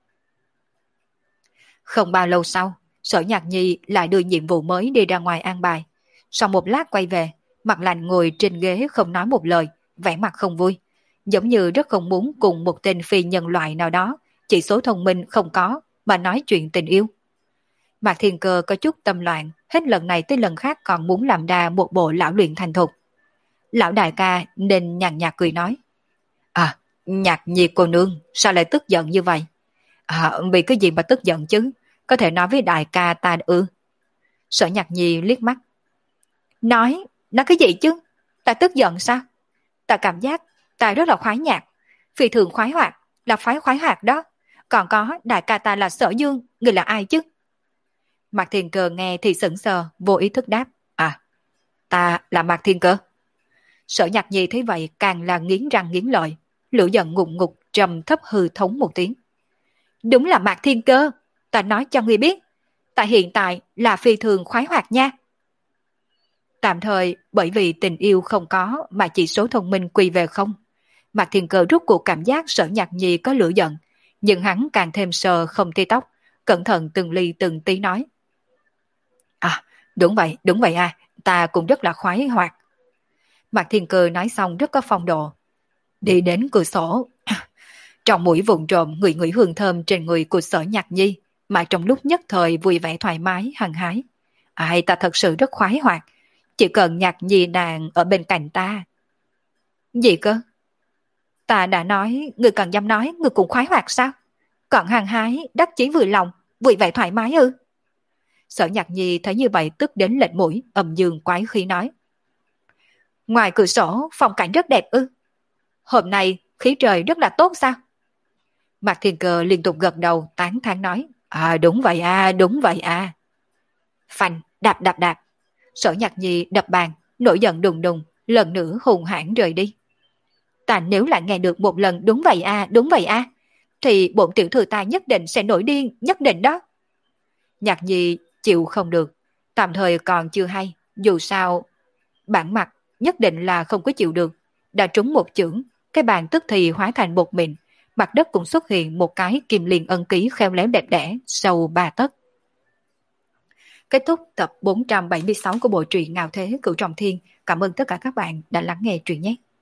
Không bao lâu sau, Sở Nhạc Nhi lại đưa nhiệm vụ mới đi ra ngoài an bài. Sau một lát quay về, mặt lạnh ngồi trên ghế không nói một lời, vẻ mặt không vui. Giống như rất không muốn cùng một tên phi nhân loại nào đó, chỉ số thông minh không có, mà nói chuyện tình yêu. Mạc Thiên Cơ có chút tâm loạn, hết lần này tới lần khác còn muốn làm đà một bộ lão luyện thành thục. Lão đại ca nên nhàn nhạt cười nói. À, Nhạc Nhi cô nương, sao lại tức giận như vậy? À, vì cái gì mà tức giận chứ? Có thể nói với đại ca ta ư? Sở Nhạc Nhi liếc mắt. Nói, nói cái gì chứ? Ta tức giận sao? Ta cảm giác ta rất là khoái nhạc. Phi thường khoái hoạt, là phái khoái hoạt đó. Còn có đại ca ta là Sở Dương, người là ai chứ? Mạc Thiên Cơ nghe thì sững sờ, vô ý thức đáp. À, ta là Mạc Thiên Cơ. Sở Nhạc Nhi thấy vậy càng là nghiến răng nghiến lợi, lửa giận ngục ngục trầm thấp hư thống một tiếng. Đúng là Mạc Thiên Cơ, ta nói cho ngươi biết, ta hiện tại là phi thường khoái hoạt nha. Tạm thời bởi vì tình yêu không có mà chỉ số thông minh quy về không. Mạc Thiên Cơ rút cuộc cảm giác Sở Nhạc Nhi có lửa giận, Nhưng hắn càng thêm sờ không tì tóc, cẩn thận từng ly từng tí nói. À, đúng vậy, đúng vậy à, ta cũng rất là khoái hoạt. Mạc Thiên Cơ nói xong rất có phong độ. Đi đến cửa sổ, trong mũi vụn trộm người ngửi hương thơm trên người của Sở Nhạc Nhi, mà trong lúc nhất thời vui vẻ thoải mái, hăng hái. Ai ta thật sự rất khoái hoạt, chỉ cần Nhạc Nhi nàng ở bên cạnh ta. Gì cơ? Ta đã nói, người cần dám nói, người cũng khoái hoạt sao? Còn hăng hái, đắc chí vừa lòng, vui vẻ thoải mái ư? Sở Nhạc Nhi thấy như vậy tức đến lệch mũi, âm dương quái khí nói. Ngoài cửa sổ, phong cảnh rất đẹp ư? Hôm nay, khí trời rất là tốt sao? Mạc Thiên Cơ liên tục gật đầu, tán thán nói. À đúng vậy à, đúng vậy à. Phanh, đạp đạp đạp. Sở Nhạc Nhi đập bàn, nổi giận đùng đùng, lần nữa hùng hãn rời đi. Ta nếu lại nghe được một lần đúng vậy à, đúng vậy à, thì bổn tiểu thư ta nhất định sẽ nổi điên, nhất định đó. Nhạc Nhi chịu không được, tạm thời còn chưa hay, dù sao bản mặt nhất định là không có chịu được. Đã trúng một chưởng, cái bàn tức thì hóa thành bột mịn, mặt đất cũng xuất hiện một cái kim liền ân ký khéo léo đẹp đẽ sâu ba tấc. Kết thúc tập bốn trăm bảy mươi sáu của bộ truyện Ngạo Thế Cửu Trọng Thiên. Cảm ơn tất cả các bạn đã lắng nghe truyện nhé.